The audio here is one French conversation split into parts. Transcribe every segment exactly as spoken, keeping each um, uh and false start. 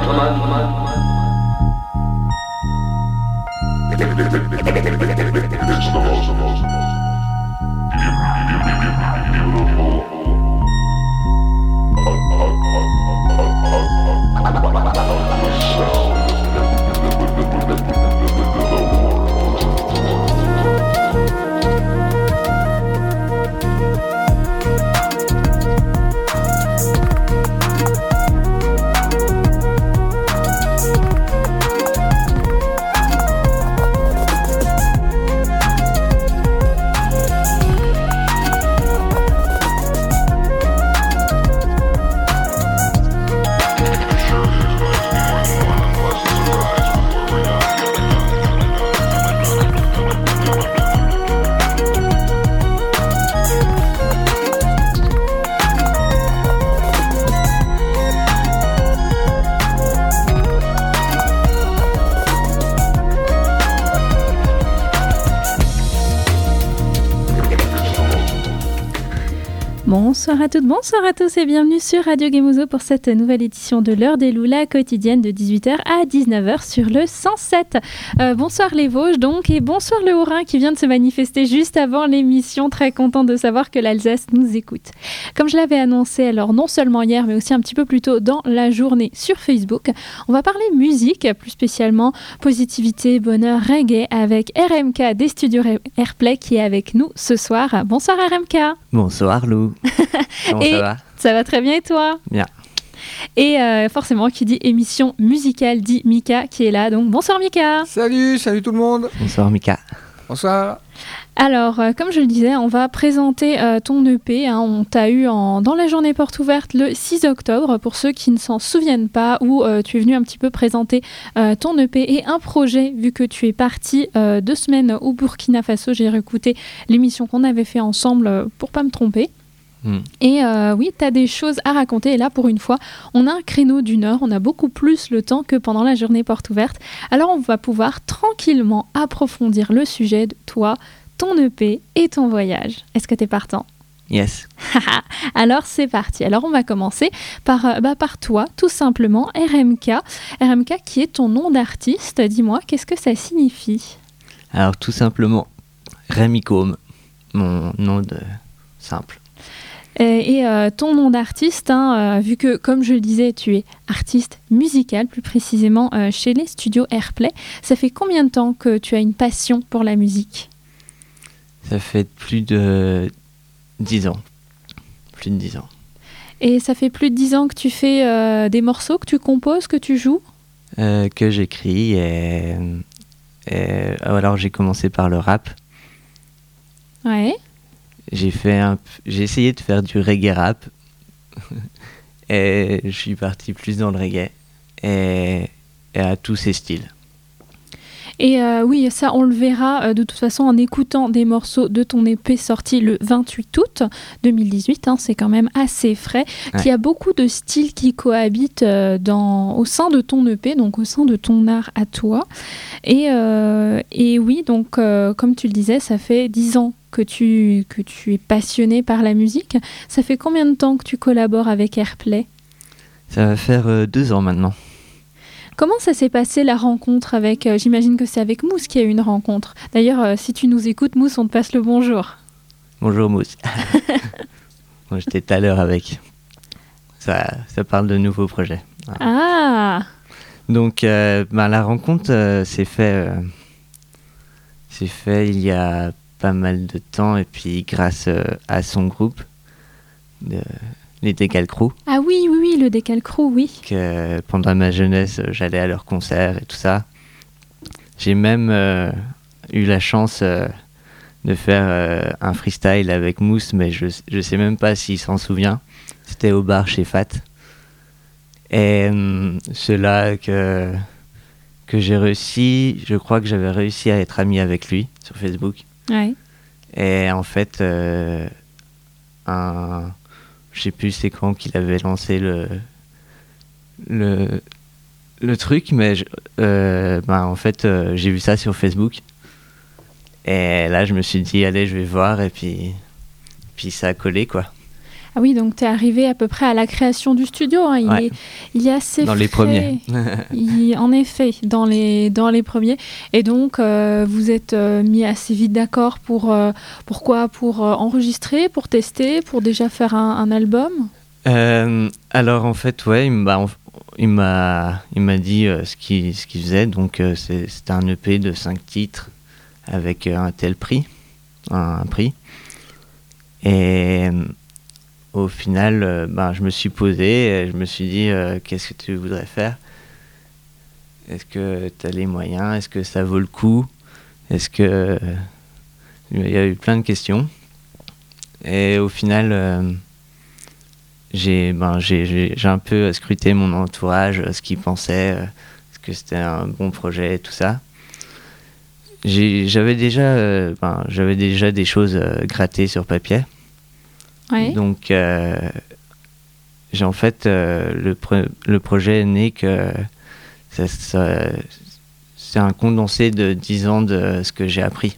Bonsoir à toutes, bonsoir à tous et bienvenue sur Radio Gemuzo pour cette nouvelle édition de l'heure des Loulas quotidienne de dix-huit heures à dix-neuf heures sur le cent sept. Euh, bonsoir les Vosges donc et bonsoir le Haut-Rhin qui vient de se manifester juste avant l'émission. Très content de savoir que l'Alsace nous écoute. Comme je l'avais annoncé alors non seulement hier mais aussi un petit peu plus tôt dans la journée sur Facebook, on va parler musique, plus spécialement positivité, bonheur, reggae avec R M K des studios Airplay qui est avec nous ce soir. Bonsoir R M K. Bonsoir Lou. Comment et ça va ? Ça va très bien et toi ? Bien. Et euh, forcément, qui dit émission musicale dit Mika qui est là. Donc bonsoir Mika. Salut, salut tout le monde. Bonsoir Mika. Bonsoir. Alors, euh, comme je le disais, on va présenter euh, ton E P. Hein, on t'a eu en, dans la journée porte ouverte le six octobre. Pour ceux qui ne s'en souviennent pas, où euh, tu es venu un petit peu présenter euh, ton E P et un projet, vu que tu es parti euh, deux semaines au Burkina Faso. J'ai réécouté l'émission qu'on avait fait ensemble euh, pour pas me tromper. Mmh. Et euh, oui, tu as des choses à raconter. Et là, pour une fois, on a un créneau d'une heure. On a beaucoup plus le temps que pendant la journée porte ouverte. Alors, on va pouvoir tranquillement approfondir le sujet de toi, ton E P et ton voyage. Est-ce que tu es partant ? Yes. Alors, c'est parti. Alors, on va commencer par, euh, bah, par toi, tout simplement, R M K. R M K, qui est ton nom d'artiste. Dis-moi, qu'est-ce que ça signifie ? Alors, tout simplement, Rémi Côme, mon nom de simple. Et, et euh, ton nom d'artiste, hein, euh, vu que, comme je le disais, tu es artiste musical, plus précisément euh, chez les studios Airplay, ça fait combien de temps que tu as une passion pour la musique ? Ça fait plus de dix ans. Plus de dix ans. Et ça fait plus de dix ans que tu fais euh, des morceaux, que tu composes, que tu joues ? euh, Que j'écris et, et... Alors, j'ai commencé par le rap. Ouais. J'ai fait un, j'ai essayé de faire du reggae rap et je suis parti plus dans le reggae et, et à tous ces styles. Et euh, oui, ça on le verra euh, de toute façon en écoutant des morceaux de ton E P sorti le vingt-huit août deux mille dix-huit, hein, c'est quand même assez frais, ouais. Qu'il y a beaucoup de styles qui cohabitent euh, dans, au sein de ton E P, donc au sein de ton art à toi. Et, euh, et oui, donc euh, comme tu le disais, ça fait dix ans que tu, que tu es passionné par la musique. Ça fait combien de temps que tu collabores avec Airplay ? Ça va faire euh, deux ans maintenant. Comment ça s'est passé la rencontre avec... Euh, j'imagine que c'est avec Mousse qu'il y a eu une rencontre. D'ailleurs, euh, si tu nous écoutes, Mousse, on te passe le bonjour. Bonjour Mousse. Bon, j'étais tout à l'heure avec. Ça, ça parle de nouveaux projets. Voilà. Ah. Donc, euh, ben, la rencontre euh, s'est fait, euh, s'est fait il y a pas mal de temps et puis grâce euh, à son groupe, de, les Décal Crew. Ah oui, oui, oui, le Décal Crew, oui. Que pendant ma jeunesse, j'allais à leurs concerts et tout ça. J'ai même euh, eu la chance euh, de faire euh, un freestyle avec Mousse, mais je je sais même pas s'il s'en souvient. C'était au bar chez Fat. Et euh, c'est là que, que j'ai réussi, je crois que j'avais réussi à être ami avec lui sur Facebook. Ouais. Et en fait, euh, un, je sais plus c'est quand qu'il avait lancé le, le, le truc, mais je, euh, ben en fait, euh, j'ai vu ça sur Facebook. Et là, je me suis dit, allez, je vais voir, et puis, puis ça a collé, quoi. Ah oui, donc tu es arrivé à peu près à la création du studio. Hein. Il, Ouais. est, il est assez Dans frais. les premiers. Il- en effet, dans les, dans les premiers. Et donc, euh, vous êtes euh, mis assez vite d'accord pour, euh, pourquoi Pour euh, enregistrer, pour tester, pour déjà faire un, un album. Euh, alors en fait, ouais, il m'a, il m'a, il m'a dit euh, ce qu'il, ce qu'il faisait. Donc euh, c'est, c'était un E P de cinq titres avec euh, un tel prix, un, un prix. Et euh, au final, euh, ben, je me suis posé, et je me suis dit, euh, qu'est-ce que tu voudrais faire ? Est-ce que tu as les moyens ? Est-ce que ça vaut le coup ? Est-ce que... Il y a eu plein de questions. Et au final, euh, j'ai, ben, j'ai, j'ai, j'ai un peu scruté mon entourage, ce qu'ils pensaient, euh, est-ce que c'était un bon projet, tout ça. J'ai, j'avais, déjà, euh, ben, j'avais déjà des choses euh, grattées sur papier. Ouais. Donc, euh, j'ai en fait, euh, le, pre- le projet est né que ça, ça, c'est un condensé de dix ans de ce que j'ai appris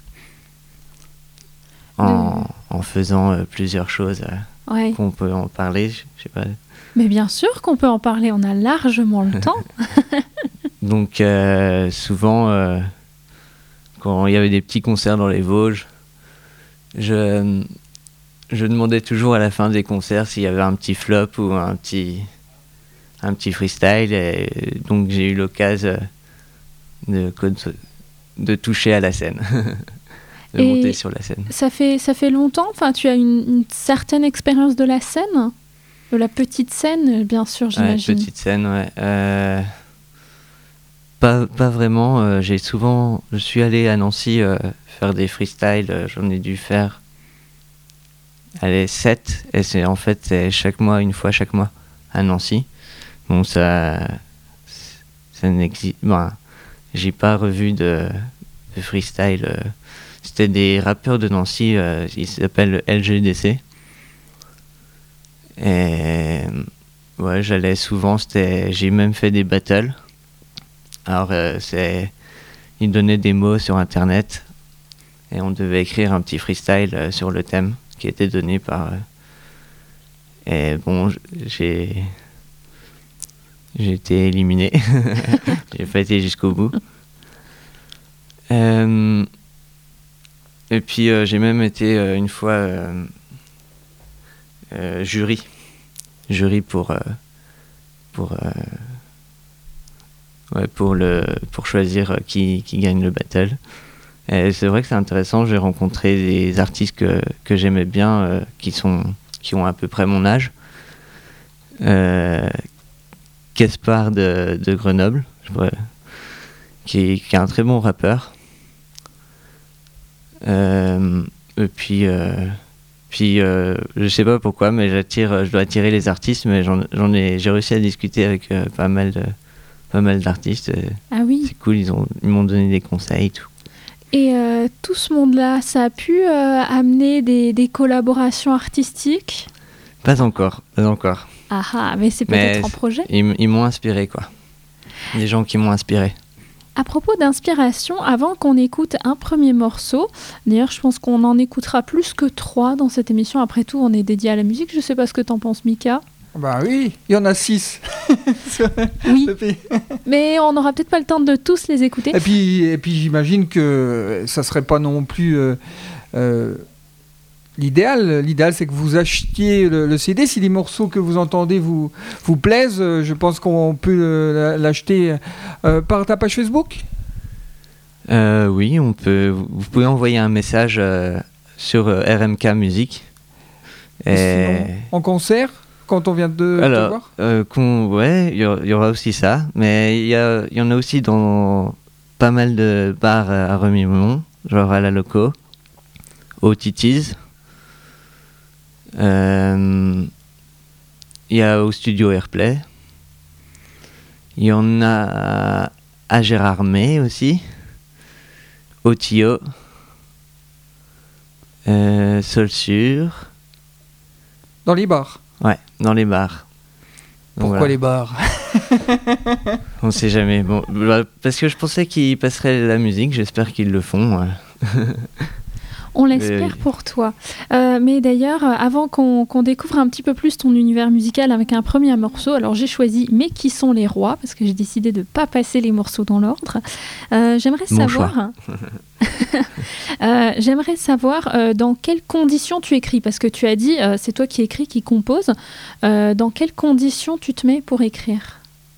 en, en faisant euh, plusieurs choses. Euh, Ouais. qu'on peut en parler, je je sais pas. Mais bien sûr qu'on peut en parler, on a largement le temps. Donc, euh, souvent, euh, quand il y avait des petits concerts dans les Vosges, je. Je demandais toujours à la fin des concerts s'il y avait un petit flop ou un petit, un petit freestyle. Et donc j'ai eu l'occasion de, de toucher à la scène, de Et monter sur la scène. Ça fait, ça fait longtemps, enfin, tu as une, une certaine expérience de la scène, de la petite scène, bien sûr, j'imagine. Ouais, petite scène, ouais. Euh, pas, pas vraiment. Euh, j'ai souvent, je suis allé à Nancy euh, faire des freestyles. Euh, j'en ai dû faire. Elle est sept, et c'est en fait c'est chaque mois, une fois chaque mois, à Nancy. Bon, ça. Ça n'existe. Ben, j'ai pas revu de, de freestyle. Euh, c'était des rappeurs de Nancy, euh, ils s'appellent L G D C. Et. Ouais, j'allais souvent, c'était, j'ai même fait des battles. Alors, euh, c'est. Ils donnaient des mots sur internet, et on devait écrire un petit freestyle euh, sur le thème qui était donné par... Euh, et bon, j'ai... J'ai été éliminé. J'ai pas été jusqu'au bout. Euh, et puis, euh, j'ai même été euh, une fois euh, euh, jury. Jury pour... Euh, pour, euh, ouais, pour, le, pour choisir qui, qui gagne le battle. Et c'est vrai que c'est intéressant, j'ai rencontré des artistes que, que j'aimais bien, euh, qui, sont, qui ont à peu près mon âge. Euh, Gaspard de, de Grenoble, je pourrais, qui, qui est un très bon rappeur. Euh, et puis, euh, puis euh, je sais pas pourquoi, mais j'attire, je dois attirer les artistes, mais j'en, j'en ai, j'ai réussi à discuter avec euh, pas mal de, pas mal d'artistes. Et Ah oui. c'est cool, ils, ont, ils m'ont donné des conseils et tout. Et euh, tout ce monde-là, ça a pu euh, amener des, des collaborations artistiques ? Pas encore, pas encore. Ah ah, mais c'est Mais peut-être en projet. Ils, ils m'ont inspiré, quoi. Des gens qui m'ont inspiré. À propos d'inspiration, avant qu'on écoute un premier morceau, d'ailleurs je pense qu'on en écoutera plus que trois dans cette émission, après tout on est dédié à la musique, je sais pas ce que t'en penses Mika. Bah oui, il y en a six. Oui, mais on n'aura peut-être pas le temps de tous les écouter. Et puis, et puis j'imagine que ça serait pas non plus euh, euh, l'idéal. L'idéal, c'est que vous achetiez le, le C D. Si les morceaux que vous entendez vous, vous plaisent, je pense qu'on peut euh, l'acheter euh, par ta page Facebook. Euh, oui, on peut. Vous pouvez envoyer un message euh, sur euh, R M K Musique. Et sinon, en concert, quand on vient de Alors, te voir euh, qu'on, ouais, il y, y aura aussi ça, mais il y, y en a aussi dans pas mal de bars à Remiremont, genre à la Loco, au Titi's. Il euh, y a au studio Airplay. Il y en a à Gérardmer aussi, au Tio, euh, Sol Sûr. Dans les bars. Ouais, dans les bars. Donc Pourquoi voilà. les bars? On sait jamais. Bon, bah, parce que je pensais qu'ils passeraient la musique, j'espère qu'ils le font. Ouais. On l'espère oui. pour toi. Euh, mais d'ailleurs, avant qu'on, qu'on découvre un petit peu plus ton univers musical avec un premier morceau, alors j'ai choisi « Mais qui sont les rois ?» parce que j'ai décidé de ne pas passer les morceaux dans l'ordre. Euh, j'aimerais Mon savoir... euh, j'aimerais savoir euh, dans quelles conditions tu écris, parce que tu as dit, euh, c'est toi qui écris, qui compose. Euh, dans quelles conditions tu te mets pour écrire ?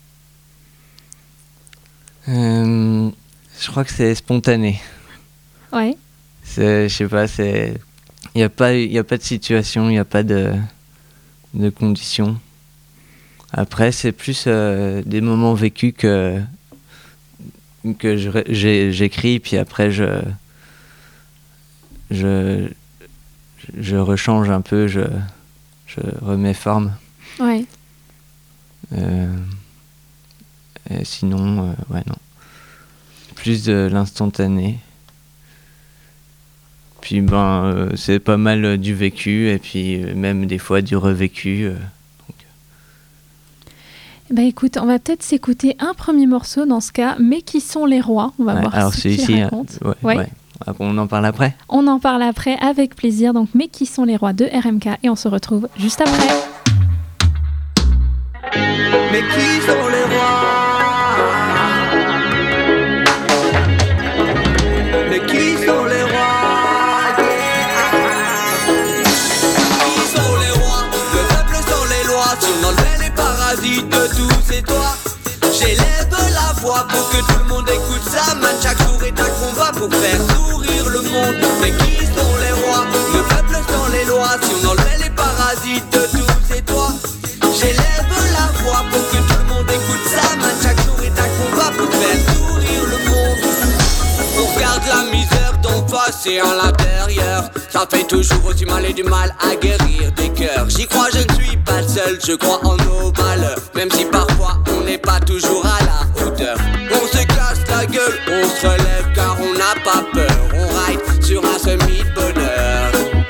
euh, Je crois que c'est spontané. Ouais. C'est, je sais pas, c'est, il y a pas, il y a pas de situation, il y a pas de, de conditions. Après, c'est plus euh, des moments vécus que que je, j'ai, j'écris, puis après je, je, je rechange un peu, je, je remets forme. Ouais. Euh, et sinon, euh, ouais non, plus de l'instantané. Puis ben, euh, c'est pas mal euh, du vécu et puis euh, même des fois du revécu. Euh, donc. Bah écoute, on va peut-être s'écouter un premier morceau dans ce cas, Mais qui sont les rois ? On va Ouais, voir alors ce celui-ci, qu'il raconte. Euh, ouais, ouais. ouais. On en parle après ? On en parle après avec plaisir. Donc, Mais qui sont les rois de R M K et on se retrouve juste après. Mais qui sont les rois ? Mais qui sont les rois ? De tout, c'est toi. J'élève la voix pour que tout le monde écoute ça. Man, chaque jour est un combat pour faire sourire le monde. Mais qui sont les rois ? Le peuple sans les lois. Si on enlevait les parasites de tout, c'est toi. J'élève la voix pour que tout le monde écoute ça. Man, chaque jour est un combat pour faire sourire le monde. On regarde la misère d'en face et à l'intérieur. Ça fait toujours aussi mal et du mal à guérir des cœurs. J'y crois, je ne suis pas seul, je crois en nos malheurs. Même si parfois on n'est pas toujours à la hauteur. On se casse la gueule, on se relève car on n'a pas peur. On ride sur un semi de bonheur.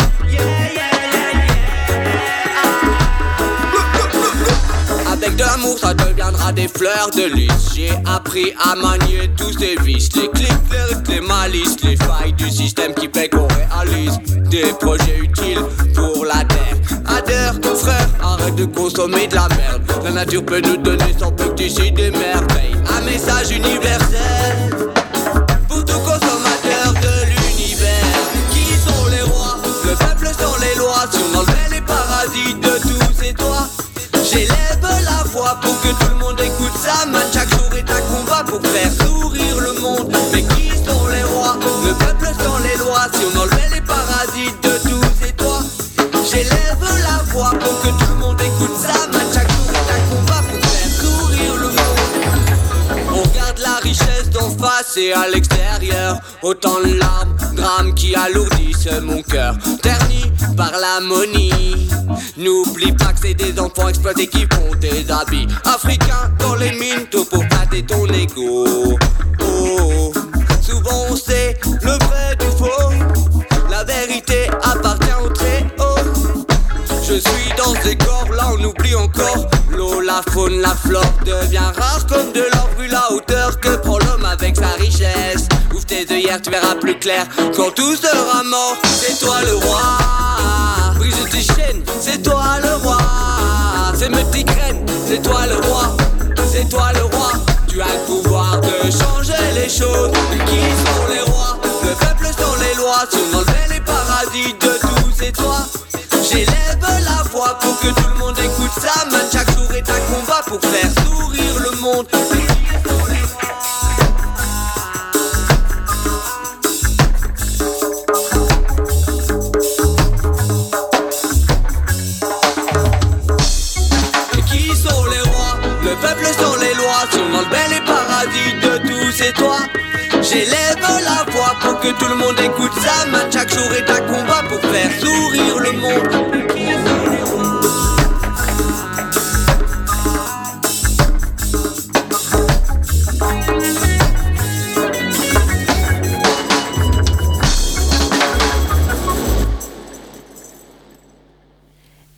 Avec de l'amour ça deviendra des fleurs de lys. J'ai appris à manier tous ces vices. Les clics, les risques, les malices. Les failles du système qui fait qu'on réalise des projets utiles pour la terre. Adhère, frère, arrête de consommer de la merde. La nature peut nous donner sans pesticides des merveilles. Un message universel pour tout consommateur de l'univers. Qui sont les rois? Le peuple sont les lois. Si on enlevait les parasites de tout, c'est toi. J'élève la voix pour que tout le monde écoute ça. Man, chaque jour est un combat pour faire sourire le monde. Mais qui sont les rois? Le peuple sont les lois. Si on enlevait les parasites de tout, c'est toi. J'élève la voix pour que tout le monde écoute ça. Man, chaque jour est un combat pour faire sourire le monde. On regarde la richesse d'en face et à l'extérieur. Autant de larmes, drames qui alourdissent mon cœur. Terni par l'ammonie. N'oublie pas que c'est des enfants exploités qui font des habits africains dans les mines, tout pour flatter ton ego. Oh, souvent on sait le vrai du faux. La vérité appartient au très haut. Je suis dans ces corps là, on oublie encore l'eau, la faune, la flore devient rare comme de l'or vu la hauteur que prend l'homme avec sa richesse. Ouvre tes œillères, tu verras plus clair quand tout sera mort. C'est toi le roi. Brise tes chaînes, c'est toi le roi. C'est mes petites graines, c'est toi le roi. C'est toi le roi. Tu as le pouvoir de changer les choses. Qui sont les rois? Le peuple sont les lois. Si on enlevait les parasites de tout, c'est toi. J'élève la voix pour que tout le monde écoute ça. Man, chaque jour est un combat pour faire sourire le monde. Le peuple sont les lois, si on enlevait les paradis de tout, c'est toi. J'élève la voix pour que tout le monde écoute ça. Man, chaque jour est un combat pour faire sourire le monde.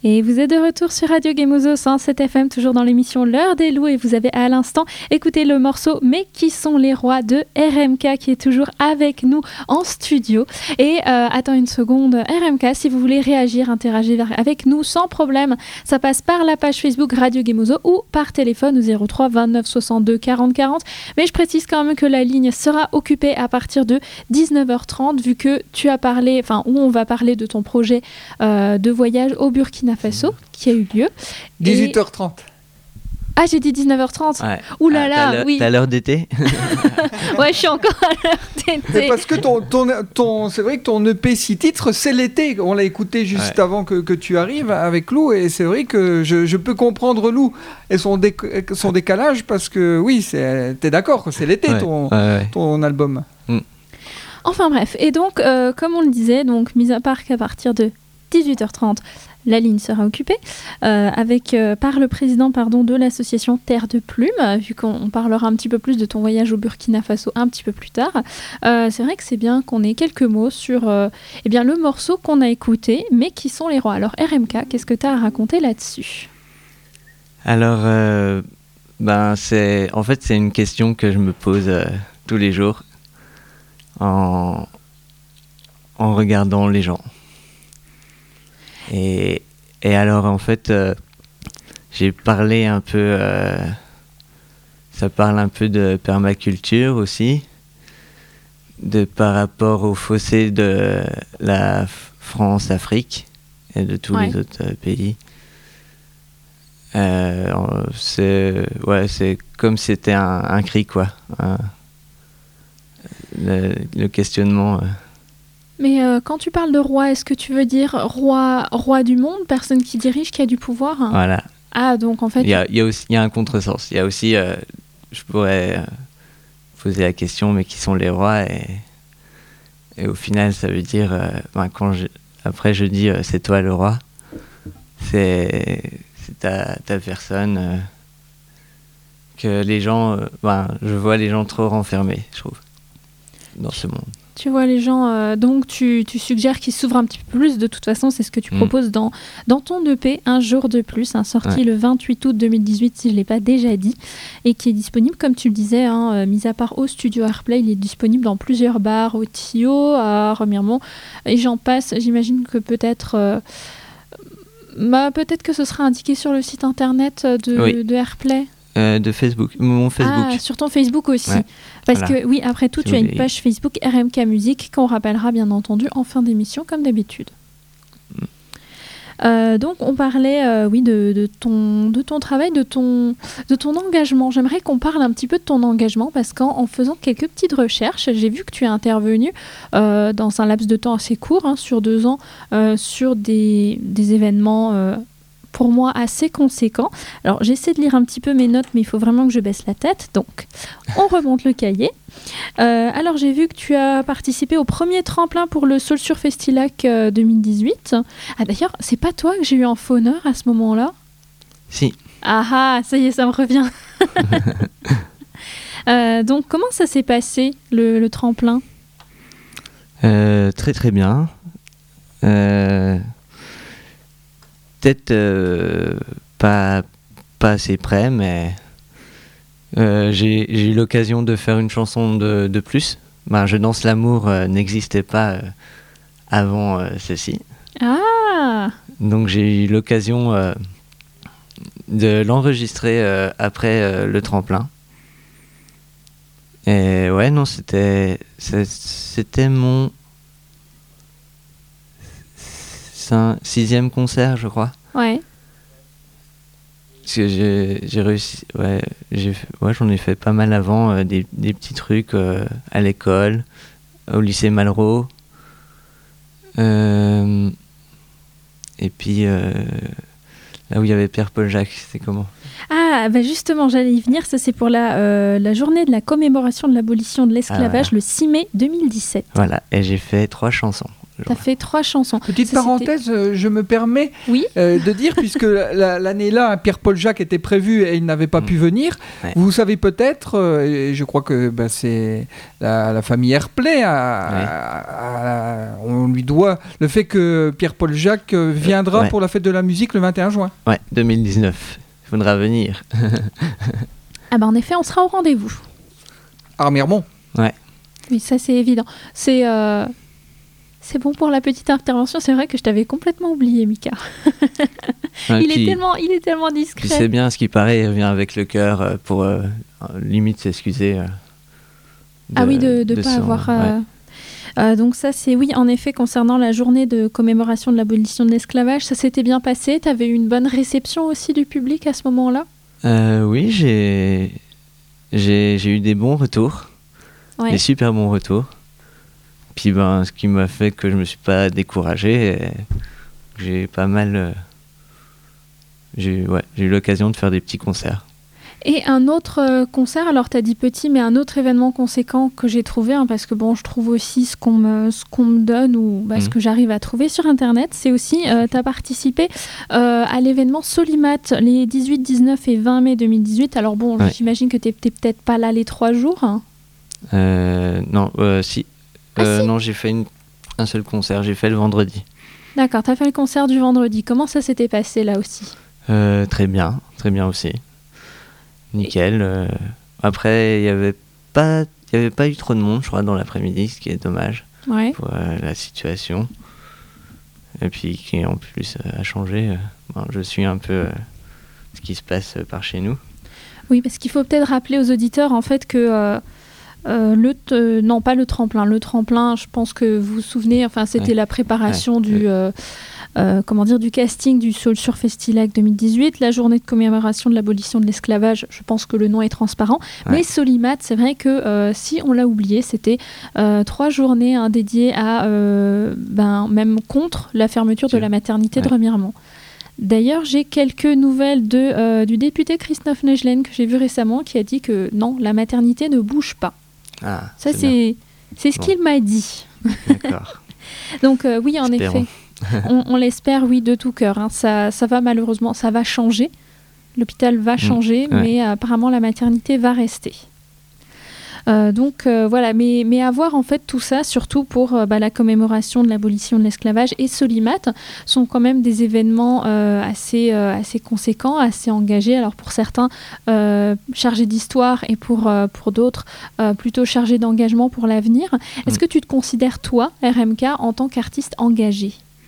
Et vous êtes de retour sur Radio Gemuzo cent sept F M, toujours dans l'émission L'heure des loups, et vous avez à l'instant écouté le morceau Mais qui sont les rois de R M K qui est toujours avec nous en studio. Et euh, attends une seconde, R M K, si vous voulez réagir, interagir avec nous sans problème, ça passe par la page Facebook Radio Gemuzo ou par téléphone au zéro trois vingt-neuf soixante-deux quarante quarante. Mais je précise quand même que la ligne sera occupée à partir de dix-neuf heures trente, vu que tu as parlé, enfin où on va parler de ton projet euh, de voyage au Burkina Faso qui a eu lieu. dix-huit heures trente. Ah, j'ai dit dix-neuf heures trente. Ouais. Ouh là là, ah, oui. T'as l'heure d'été. Ouais, je suis encore à l'heure d'été. C'est parce que ton, ton, ton, c'est vrai que ton E P six titres, c'est l'été. On l'a écouté juste ouais. avant que, que tu arrives avec Lou, et c'est vrai que je, je peux comprendre Lou et son, dé, son décalage, parce que oui, c'est, t'es d'accord, c'est l'été ouais. ton, ouais, ouais. ton album. Mm. Enfin bref, et donc, euh, comme on le disait, donc, mis à part qu'à partir de dix-huit heures trente, la ligne sera occupée euh, avec, euh, par le président pardon, de l'association Terre de Plume, euh, vu qu'on parlera un petit peu plus de ton voyage au Burkina Faso un petit peu plus tard. Euh, c'est vrai que c'est bien qu'on ait quelques mots sur euh, eh bien, le morceau qu'on a écouté, Mais qui sont les rois. Alors R M K, qu'est-ce que tu as à raconter là-dessus ? Alors, euh, ben, c'est, en fait, c'est une question que je me pose euh, tous les jours en, en regardant les gens. Et, et alors, en fait, euh, j'ai parlé un peu... Euh, ça parle un peu de permaculture aussi, de, par rapport au fossé de la France-Afrique et de tous ouais. les autres euh, pays. Euh, c'est, ouais, c'est comme si c'était un, un cri, quoi. Un, le, le questionnement... Euh, Mais euh, quand tu parles de roi, est-ce que tu veux dire roi, roi du monde, personne qui dirige, qui a du pouvoir ? Voilà. Ah, donc en fait... Il y a, il y a, aussi, il y a un contresens. Il y a aussi, euh, je pourrais euh, poser la question, mais qui sont les rois ? Et, et au final, ça veut dire, euh, ben, quand je, après je dis, euh, c'est toi le roi, c'est, c'est ta, ta personne, euh, que les gens, euh, ben, je vois les gens trop renfermés, je trouve, dans ce monde. Tu vois les gens, euh, donc tu, tu suggères qu'ils s'ouvrent un petit peu plus. De toute façon, c'est ce que tu mmh. proposes dans, dans ton E P, Un jour de plus, hein, sorti ouais. le vingt-huit août deux mille dix-huit, si je ne l'ai pas déjà dit, et qui est disponible, comme tu le disais, hein, euh, mis à part au studio Airplay, il est disponible dans plusieurs bars, au Tio, à Remiremont, et j'en passe. J'imagine que peut-être, euh, bah, peut-être que ce sera indiqué sur le site internet de, oui. de Airplay. Euh, de Facebook, mon Facebook. Ah, sur ton Facebook aussi. Ouais. Parce Voilà. que oui, après tout, Si tu as une voulez... page Facebook R M K Musique qu'on rappellera bien entendu en fin d'émission, comme d'habitude. Mm. Euh, donc, on parlait, euh, oui, de, de, ton, de ton travail, de ton, de ton engagement. J'aimerais qu'on parle un petit peu de ton engagement parce qu'en en faisant quelques petites recherches, j'ai vu que tu es intervenu euh, dans un laps de temps assez court, hein, sur deux ans, euh, sur des, des événements... Euh, pour moi assez conséquent. Alors j'essaie de lire un petit peu mes notes, mais il faut vraiment que je baisse la tête, donc on remonte le cahier. Euh, alors j'ai vu que tu as participé au premier tremplin pour le Saulsure Festilac euh, deux mille dix-huit. Ah d'ailleurs, c'est pas toi que j'ai eu en fauneur à ce moment-là ? Si. Ah ah, ça y est, ça me revient. euh, donc comment ça s'est passé, le, le tremplin ? euh, Très très bien. Euh... Peut-être euh, pas, pas assez près, mais euh, j'ai, j'ai eu l'occasion de faire une chanson de, de plus. Ben, Je danse l'amour euh, n'existait pas euh, avant euh, ceci. Ah. Donc j'ai eu l'occasion euh, de l'enregistrer euh, après euh, le tremplin. Et ouais, non, c'était, c'était mon... C'est un sixième concert, je crois. Ouais. Parce que j'ai, j'ai réussi... Ouais, j'ai, ouais, j'en ai fait pas mal avant, euh, des, des petits trucs euh, à l'école, au lycée Malraux. Euh, et puis, euh, là où il y avait Pierre-Paul Jacques, c'était comment ? Ah, bah justement, j'allais y venir. Ça, c'est pour la, euh, la journée de la commémoration de l'abolition de l'esclavage, ah, voilà. Le six mai deux mille dix-sept. Voilà, et j'ai fait trois chansons Tu as fait trois chansons. Petite Ça, parenthèse, euh, je me permets oui euh, de dire, puisque la, l'année-là, Pierre-Paul Jacques était prévu et il n'avait pas mmh. pu venir, ouais. vous savez peut-être, euh, et je crois que bah, c'est la, la famille Airplay, à, ouais. à, à, on lui doit le fait que Pierre-Paul Jacques viendra ouais. pour la fête de la musique le vingt et un juin. Ouais, deux mille dix-neuf. Il faudra venir. Ah ben en effet, on sera au rendez-vous. Armiremont. Ouais. Oui, ça c'est évident. C'est... Euh... C'est bon pour la petite intervention. C'est vrai que je t'avais complètement oublié, Mika. Ouais, il, puis, est tellement, il est tellement discret. C'est bien, ce qui paraît, il revient avec le cœur pour euh, limite s'excuser. Euh, de, ah oui, de ne pas son, avoir... Euh, ouais. euh, donc ça, c'est oui, en effet, concernant la journée de commémoration de l'abolition de l'esclavage, ça s'était bien passé. Tu avais eu une bonne réception aussi du public à ce moment-là ? euh, Oui, j'ai, j'ai, j'ai eu des bons retours. Ouais. Des super bons retours. Puis ben, ce qui m'a fait que je me suis pas découragé, j'ai pas mal, euh, j'ai, ouais, j'ai eu l'occasion de faire des petits concerts. Et un autre euh, concert, alors tu as dit petit, mais un autre événement conséquent que j'ai trouvé, hein, parce que bon, je trouve aussi ce qu'on me, ce qu'on me donne ou bah, mmh. ce que j'arrive à trouver sur Internet, c'est aussi, euh, tu as participé euh, à l'événement Solimat les dix-huit, dix-neuf et vingt mai deux mille dix-huit. Alors bon, ouais. j'imagine que tu n'es peut-être pas là les trois jours. Hein. Euh, non, euh, si. Euh, ah, si. Non, j'ai fait une, un seul concert, j'ai fait le vendredi. D'accord, tu as fait le concert du vendredi. Comment ça s'était passé là aussi ? euh, Très bien, très bien aussi. Nickel. Euh, après, il n'y avait pas, il y avait pas eu trop de monde, je crois, dans l'après-midi, ce qui est dommage ouais. pour euh, la situation. Et puis qui en plus euh, a changé. Euh, bon, je suis un peu euh, ce qui se passe euh, par chez nous. Oui, parce qu'il faut peut-être rappeler aux auditeurs en fait que... Euh, Euh, le t- euh, non, pas le tremplin. Le tremplin, je pense que vous vous souvenez, enfin, c'était ouais. la préparation ouais. du, euh, euh, comment dire, du casting du Soul sur Festilac deux mille dix-huit, la journée de commémoration de l'abolition de l'esclavage. Je pense que le nom est transparent. Ouais. Mais Solimat, c'est vrai que euh, si on l'a oublié, c'était euh, trois journées hein, dédiées à, euh, ben, même contre la fermeture de la maternité ouais. de Remiremont. D'ailleurs, j'ai quelques nouvelles de, euh, du député Christophe Negelen que j'ai vu récemment qui a dit que non, la maternité ne bouge pas. Ah, ça, c'est, c'est, c'est ce bon. qu'il m'a dit. D'accord. Donc, euh, oui, en Espérons. effet, on, on l'espère, oui, de tout cœur. Hein. Ça, ça va malheureusement, ça va changer. L'hôpital va changer, mmh, ouais. mais euh, apparemment, la maternité va rester. Euh, donc euh, voilà, mais, mais avoir en fait tout ça, surtout pour euh, bah, la commémoration de l'abolition de l'esclavage et Solimat, sont quand même des événements euh, assez, euh, assez conséquents, assez engagés. Alors pour certains, euh, chargés d'histoire et pour, euh, pour d'autres, euh, plutôt chargés d'engagement pour l'avenir. Est-ce que tu te considères, toi, R M K, en tant qu'artiste engagé ?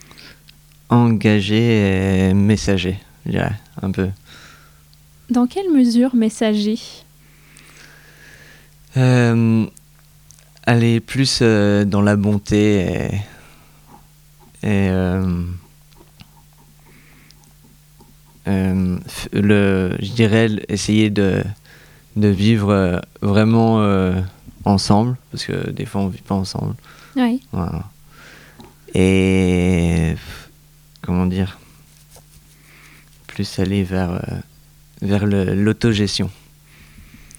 Engagé et messager, je dirais, un peu. Dans quelle mesure messager ? Euh, aller plus euh, dans la bonté et, et euh, euh, le, je dirais essayer de, de vivre euh, vraiment euh, ensemble, parce que des fois on vit pas ensemble. Oui. Voilà. Et comment dire, plus aller vers, euh, vers le, l'autogestion. L'autogestion ?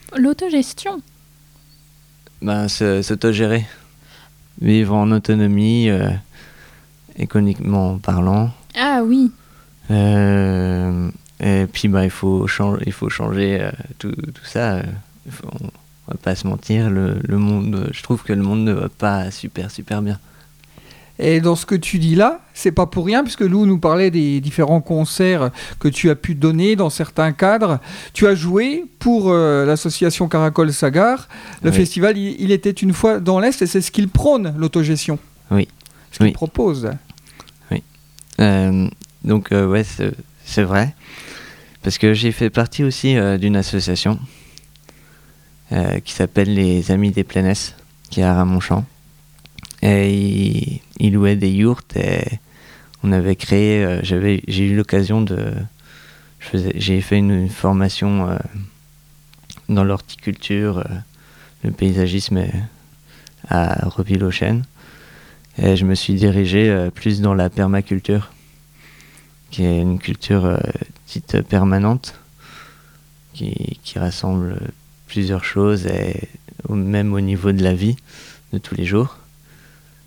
Ben, s'autogérer, vivre en autonomie, euh, économiquement parlant. Ah oui. Euh, et puis bah, il faut changer, il faut changer euh, tout, tout ça. Euh, faut, on va pas se mentir, le, le monde, je trouve que le monde ne va pas super super bien. Et dans ce que tu dis là, c'est pas pour rien, puisque Lou nous parlait des différents concerts que tu as pu donner dans certains cadres. Tu as joué pour euh, l'association Caracol Sagar. Le oui. festival, il, il était une fois dans l'Est, et c'est ce qu'il prône, l'autogestion. Oui. Ce qu'il oui. propose. Oui. Euh, donc, euh, ouais, c'est, c'est vrai. Parce que j'ai fait partie aussi euh, d'une association euh, qui s'appelle les Amis des Plaines, qui est à Ramonchamp. Et il, il louait des yourtes et on avait créé, euh, j'avais, j'ai eu l'occasion de, je faisais, j'ai fait une, une formation euh, dans l'horticulture, euh, le paysagisme à Roville-aux-Chênes, et je me suis dirigé euh, plus dans la permaculture, qui est une culture euh, dite permanente, qui, qui rassemble plusieurs choses, et même au niveau de la vie de tous les jours.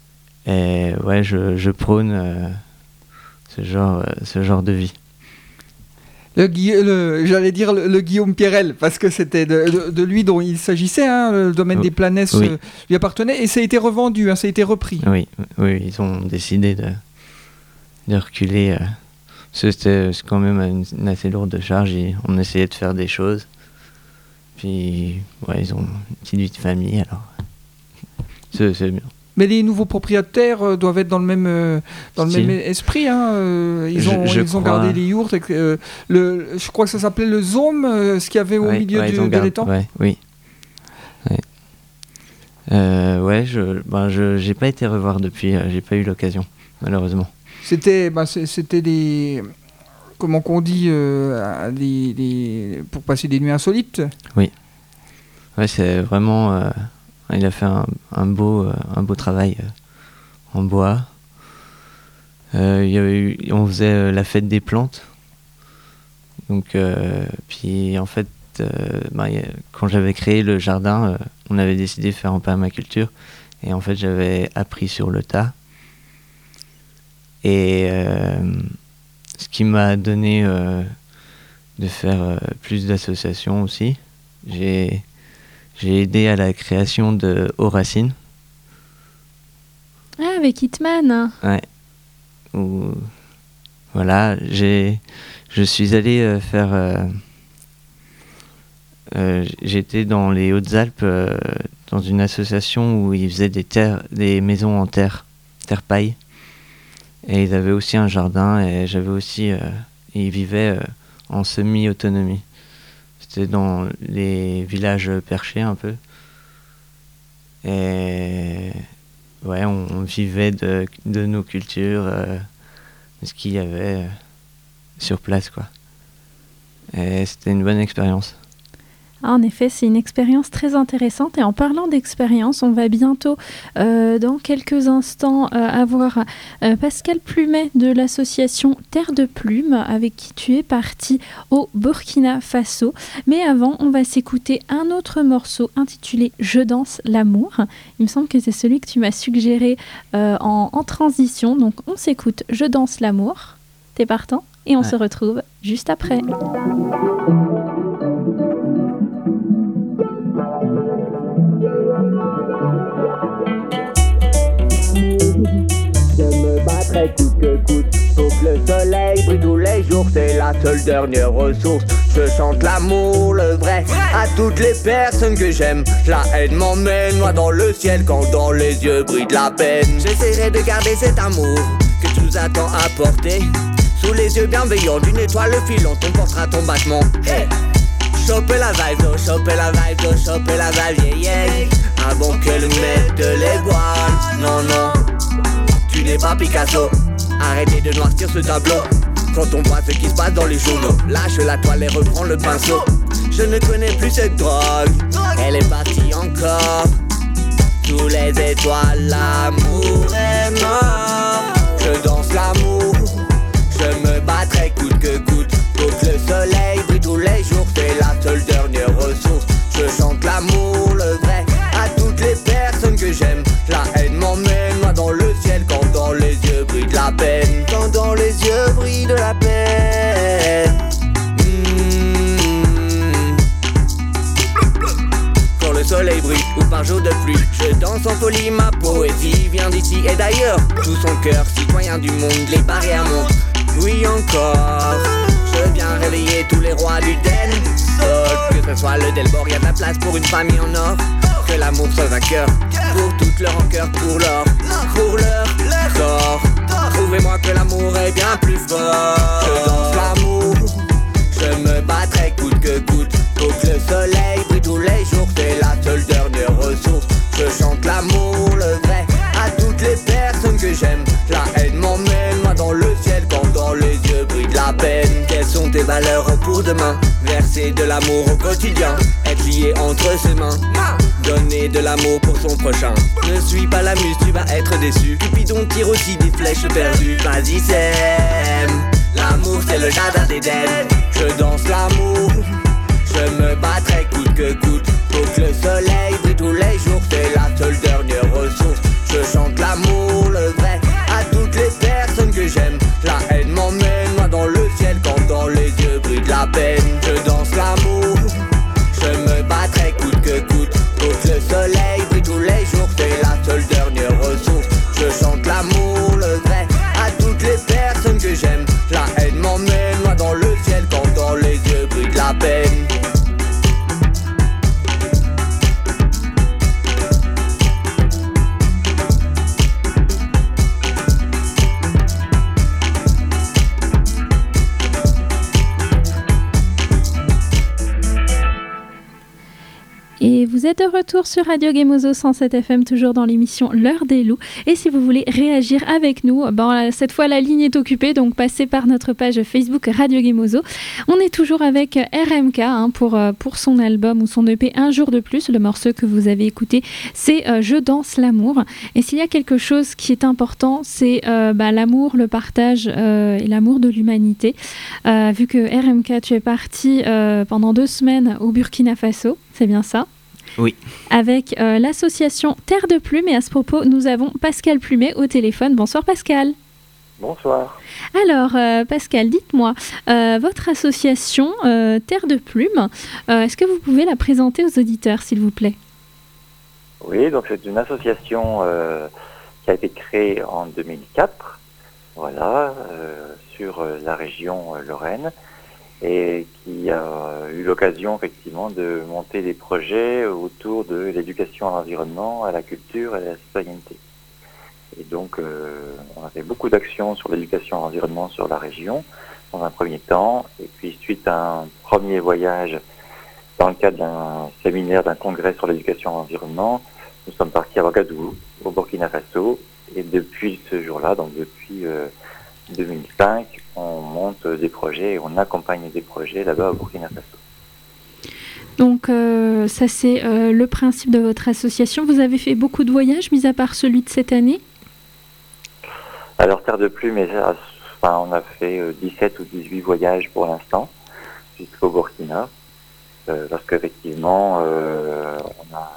Et ouais, je, je prône euh, ce, genre, euh, ce genre de vie. Le, le, j'allais dire le, le Guillaume Pierrel, parce que c'était de, de, de lui dont il s'agissait, hein, le domaine oui. des Planèces oui. euh, lui appartenait, et ça a été revendu, hein, ça a été repris. Oui, oui, ils ont décidé de, de reculer. Euh, c'était c'est quand même une, une assez lourde charge, et on essayait de faire des choses. Puis, ouais, ils ont une petite vie de famille, alors c'est, c'est bien. Mais les nouveaux propriétaires euh, doivent être dans le même, euh, dans le même esprit. Hein, euh, ils ont, je, je ils ont gardé les yourtes. Et, euh, le, je crois que ça s'appelait le Zom, euh, ce qu'il y avait au ouais, milieu ouais, du, de l'étang. Ouais, oui. Ouais, euh, ouais je ben, je, j'ai pas été revoir depuis. Euh, j'ai pas eu l'occasion, malheureusement. C'était, ben, c'était des... Comment qu'on dit euh, des, des, pour passer des nuits insolites. Oui. Ouais, c'est vraiment... Euh, il a fait un, un, beau, euh, un beau travail euh, en bois. Euh, il y avait eu, on faisait euh, la fête des plantes. Donc, euh, puis en fait, euh, bah, y a, quand j'avais créé le jardin, euh, on avait décidé de faire en permaculture. Et en fait, j'avais appris sur le tas. Et euh, ce qui m'a donné euh, de faire euh, plus d'associations aussi. J'ai... J'ai aidé à la création de Aux Racines. Ah, avec Hitman. Ouais. Où, voilà, j'ai, je suis allé euh, faire... Euh, euh, j'étais dans les Hautes-Alpes, euh, dans une association où ils faisaient des, terres, des maisons en terre, terre paille. Et ils avaient aussi un jardin, et j'avais aussi... Euh, ils vivaient euh, en semi-autonomie. C'était dans les villages perchés un peu. Et ouais, on, on vivait de, de nos cultures, euh, de ce qu'il y avait euh, sur place, quoi. Et c'était une bonne expérience. Ah, en effet, c'est une expérience très intéressante. Et en parlant d'expérience, on va bientôt, euh, dans quelques instants, euh, avoir euh, Pascal Plumet de l'association Terre de Plume, avec qui tu es parti au Burkina Faso. Mais avant, on va s'écouter un autre morceau intitulé « Je danse l'amour ». Il me semble que c'est celui que tu m'as suggéré euh, en, en transition. Donc, on s'écoute « Je danse l'amour ». T'es partant ? Et on ouais. se retrouve juste après. Coûte que coûte, faut que le soleil brille tous les jours, c'est la seule dernière ressource. Je chante l'amour, le vrai, à toutes les personnes que j'aime. La haine m'emmène loin dans le ciel quand dans les yeux brille de la peine. J'essaierai de garder cet amour que tu nous attends à porter. Sous les yeux bienveillants d'une étoile filante, on portera ton battement. Hey. Choper la vibe, oh, choper la vibe, oh, choper la vibe, yeah, yeah. Avant que le maître de les voiles, non, non. Tu n'es pas Picasso, arrêtez de noircir ce tableau. Quand on voit ce qui se passe dans les journaux, lâche la toile et reprends le pinceau. Je ne connais plus cette drogue, elle est partie encore. Sous les étoiles, l'amour est mort. Je danse l'amour, je me battrai coûte que coûte. Faut que le soleil brille tous les jours, c'est la seule dernière ressource. Je chante l'amour, le vrai, à toutes les personnes que j'aime. La haine m'emmène loin dans le ciel quand dans les yeux brille de la peine. Quand dans les yeux brille de la peine. Mmh. Quand le soleil brille ou par jour de pluie, je danse en folie, ma poésie vient d'ici et d'ailleurs. Tout son cœur, citoyen du monde, les barrières montent. Oui encore, je viens réveiller tous les rois du Den. Que ce soit le Delbord, y'a de la place pour une famille en or. Que l'amour soit vainqueur, pour toute leur rancœur, pour leur, pour leur corps. Prouvez-moi que l'amour est bien plus fort. Je danse l'amour, je me battrai coûte que coûte. Faut que le soleil brille tous les jours, c'est la seule dernière ressource. Je chante l'amour, le vrai, à toutes les personnes que j'aime. La haine m'emmène loin dans le ciel quand dans les yeux brille de la peine. Quelles sont tes valeurs pour demain? Verser de l'amour au quotidien, être lié entre ses mains, donner de l'amour pour son prochain. Ne suis pas la muse, tu vas être déçu. Cupidon tire aussi des flèches perdues. Vas-y sème, l'amour c'est le jardin d'Éden. Je danse l'amour, je me battrai coûte que coûte. Faut que le soleil brille tous les jours, c'est la seule dernière ressource. Je chante l'amour, le Et vous êtes de retour sur Radio Gemozo cent sept F M, toujours dans l'émission L'heure des loups. Et si vous voulez réagir avec nous, ben, cette fois la ligne est occupée, donc passez par notre page Facebook Radio Gemozo. On est toujours avec R M K hein, pour, pour son album ou son E P Un jour de plus. Le morceau que vous avez écouté, c'est euh, Je danse l'amour. Et s'il y a quelque chose qui est important, c'est euh, bah, l'amour, le partage euh, et l'amour de l'humanité. Euh, vu que R M K, tu es parti euh, pendant deux semaines au Burkina Faso, c'est bien ça ? Oui. Avec euh, l'association Terre de Plume. Et à ce propos, nous avons Pascal Plumet au téléphone. Bonsoir Pascal. Bonsoir. Alors euh, Pascal, dites-moi, euh, votre association euh, Terre de Plume, euh, est-ce que vous pouvez la présenter aux auditeurs, s'il vous plaît ? Oui, donc c'est une association euh, qui a été créée en deux mille quatre, voilà, euh, sur euh, la région euh, Lorraine, et qui a eu l'occasion effectivement de monter des projets autour de l'éducation à l'environnement, à la culture et à la citoyenneté. Et donc euh, on a fait beaucoup d'actions sur l'éducation à l'environnement sur la région dans un premier temps, et puis suite à un premier voyage dans le cadre d'un séminaire, d'un congrès sur l'éducation à l'environnement, nous sommes partis à Ouagadougou, au Burkina Faso, et depuis ce jour-là, donc depuis euh, deux mille cinq, on monte des projets et on accompagne des projets là-bas au Burkina Faso. Donc euh, ça c'est euh, le principe de votre association. Vous avez fait beaucoup de voyages, mis à part celui de cette année ? Alors Terre de Plume, enfin, on a fait euh, dix-sept ou dix-huit voyages pour l'instant, jusqu'au Burkina, euh, parce qu'effectivement, euh, on a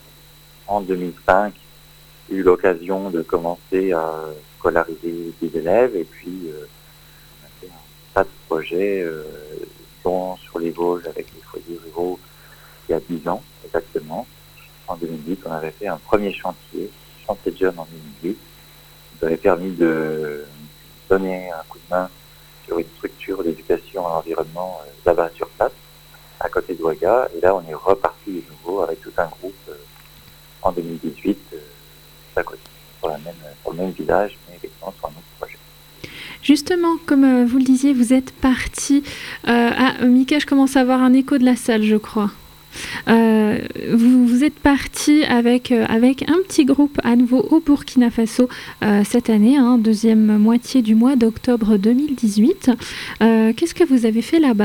en deux mille cinq eu l'occasion de commencer à scolariser des élèves, et puis euh, on a fait un tas de projets, euh, dont sur les Vosges avec les foyers ruraux il y a dix ans exactement. En deux mille huit, on avait fait un premier chantier, chantier de jeunes en deux mille huit, qui nous avait permis de donner un coup de main sur une structure d'éducation à l'environnement euh, là-bas sur place, à côté de Ouaga, et là on est reparti de nouveau avec tout un groupe euh, en deux mille dix-huit, euh, à côté, sur, la même, sur le même village, mais effectivement sur un autre projet. Justement, comme euh, vous le disiez, vous êtes parti... Euh, ah, Mika, je commence à avoir un écho de la salle, je crois. Euh, vous, vous êtes parti avec, euh, avec un petit groupe à nouveau au Burkina Faso euh, cette année, hein, deuxième moitié du mois d'octobre deux mille dix-huit. Euh, qu'est-ce que vous avez fait là-bas ?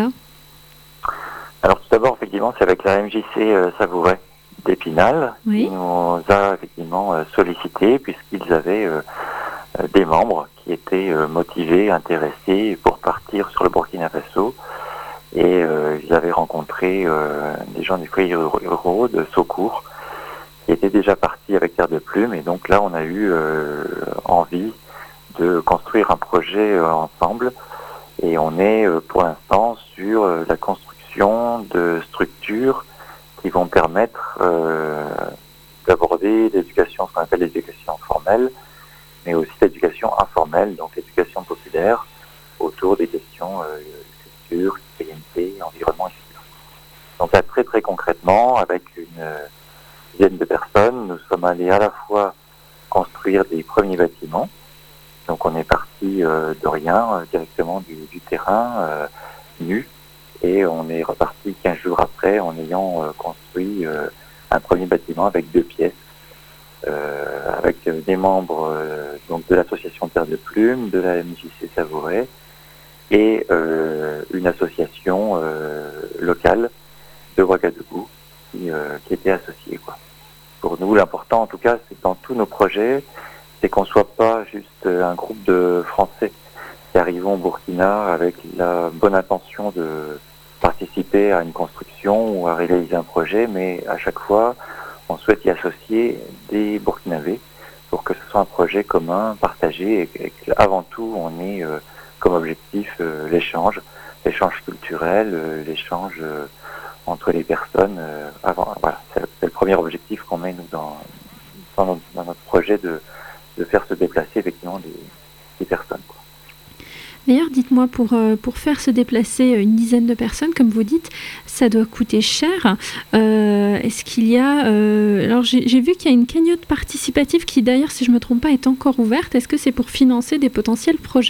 Alors tout d'abord, effectivement, c'est avec la M J C euh, Savouret d'Épinal, oui. qui nous a effectivement euh, sollicité, puisqu'ils avaient euh, euh, des membres qui étaient euh, motivés, intéressés pour partir sur le Burkina Faso. Et euh, ils avaient rencontré euh, des gens du foyer ruraux de Saucourt qui étaient déjà partis avec Terre de Plume. Et donc là, on a eu euh, envie de construire un projet euh, ensemble. Et on est euh, pour l'instant sur euh, la construction de structures qui vont permettre euh, d'aborder l'éducation, ce qu'on appelle l'éducation formelle, mais aussi l'éducation informelle, donc l'éducation populaire, autour des questions euh, culture, citoyenneté, environnement, et cetera. Donc là, très très concrètement, avec une euh, dizaine de personnes, nous sommes allés à la fois construire des premiers bâtiments. Donc on est parti euh, de rien, euh, directement du, du terrain, euh, nu, et on est reparti quinze jours après en ayant euh, construit euh, un premier bâtiment avec deux pièces, euh, avec euh, des membres euh, donc de l'association Terre de Plume, de la M J C Savouret, et euh, une association euh, locale de Ouagadougou qui, euh, qui était associée, quoi. Pour nous, l'important en tout cas, c'est dans tous nos projets, c'est qu'on ne soit pas juste un groupe de Français qui arrivons au Burkina avec la bonne intention de participer à une construction ou à réaliser un projet, mais à chaque fois, on souhaite y associer des Burkinabés pour que ce soit un projet commun, partagé, et qu'avant tout, on ait euh, comme objectif euh, l'échange, l'échange culturel, euh, l'échange euh, entre les personnes. Euh, avant, voilà, c'est, c'est le premier objectif qu'on met nous dans, dans, notre, dans notre projet de, de faire se déplacer effectivement des, des personnes, quoi. D'ailleurs, dites-moi, pour, euh, pour faire se déplacer une dizaine de personnes, comme vous dites, ça doit coûter cher. Euh, est-ce qu'il y a... Euh, alors, j'ai, j'ai vu qu'il y a une cagnotte participative qui, d'ailleurs, si je ne me trompe pas, est encore ouverte. Est-ce que c'est pour financer des potentiels projets ?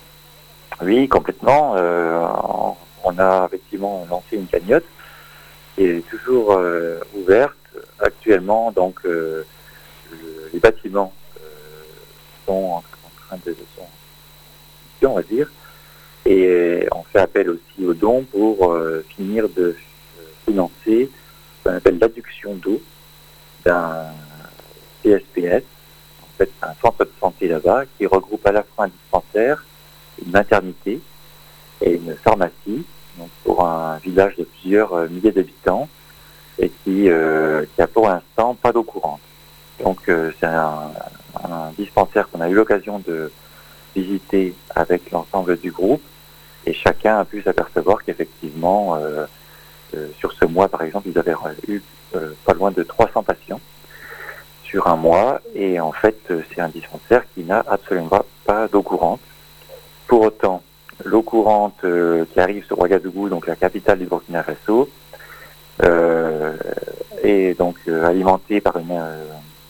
Oui, complètement. Euh, on a effectivement lancé une cagnotte qui est toujours euh, ouverte. Actuellement, donc, euh, le, les bâtiments euh, sont en, en train de sont, on va dire, et on fait appel aussi aux dons pour euh, finir de euh, financer ce qu'on appelle l'adduction d'eau d'un C S P S, en fait un centre de santé là-bas, qui regroupe à la fois un dispensaire, une maternité et une pharmacie, donc pour un village de plusieurs euh, milliers d'habitants, et qui, euh, qui a pour l'instant pas d'eau courante. Donc euh, c'est un, un dispensaire qu'on a eu l'occasion de visiter avec l'ensemble du groupe, et chacun a pu s'apercevoir qu'effectivement, euh, euh, sur ce mois par exemple, ils avaient eu euh, pas loin de trois cents patients sur un mois, et en fait euh, c'est un dispensaire qui n'a absolument pas, pas d'eau courante. Pour autant, l'eau courante euh, qui arrive sur Ouagadougou, donc la capitale du Burkina Faso, euh, est donc euh, alimentée par une, euh,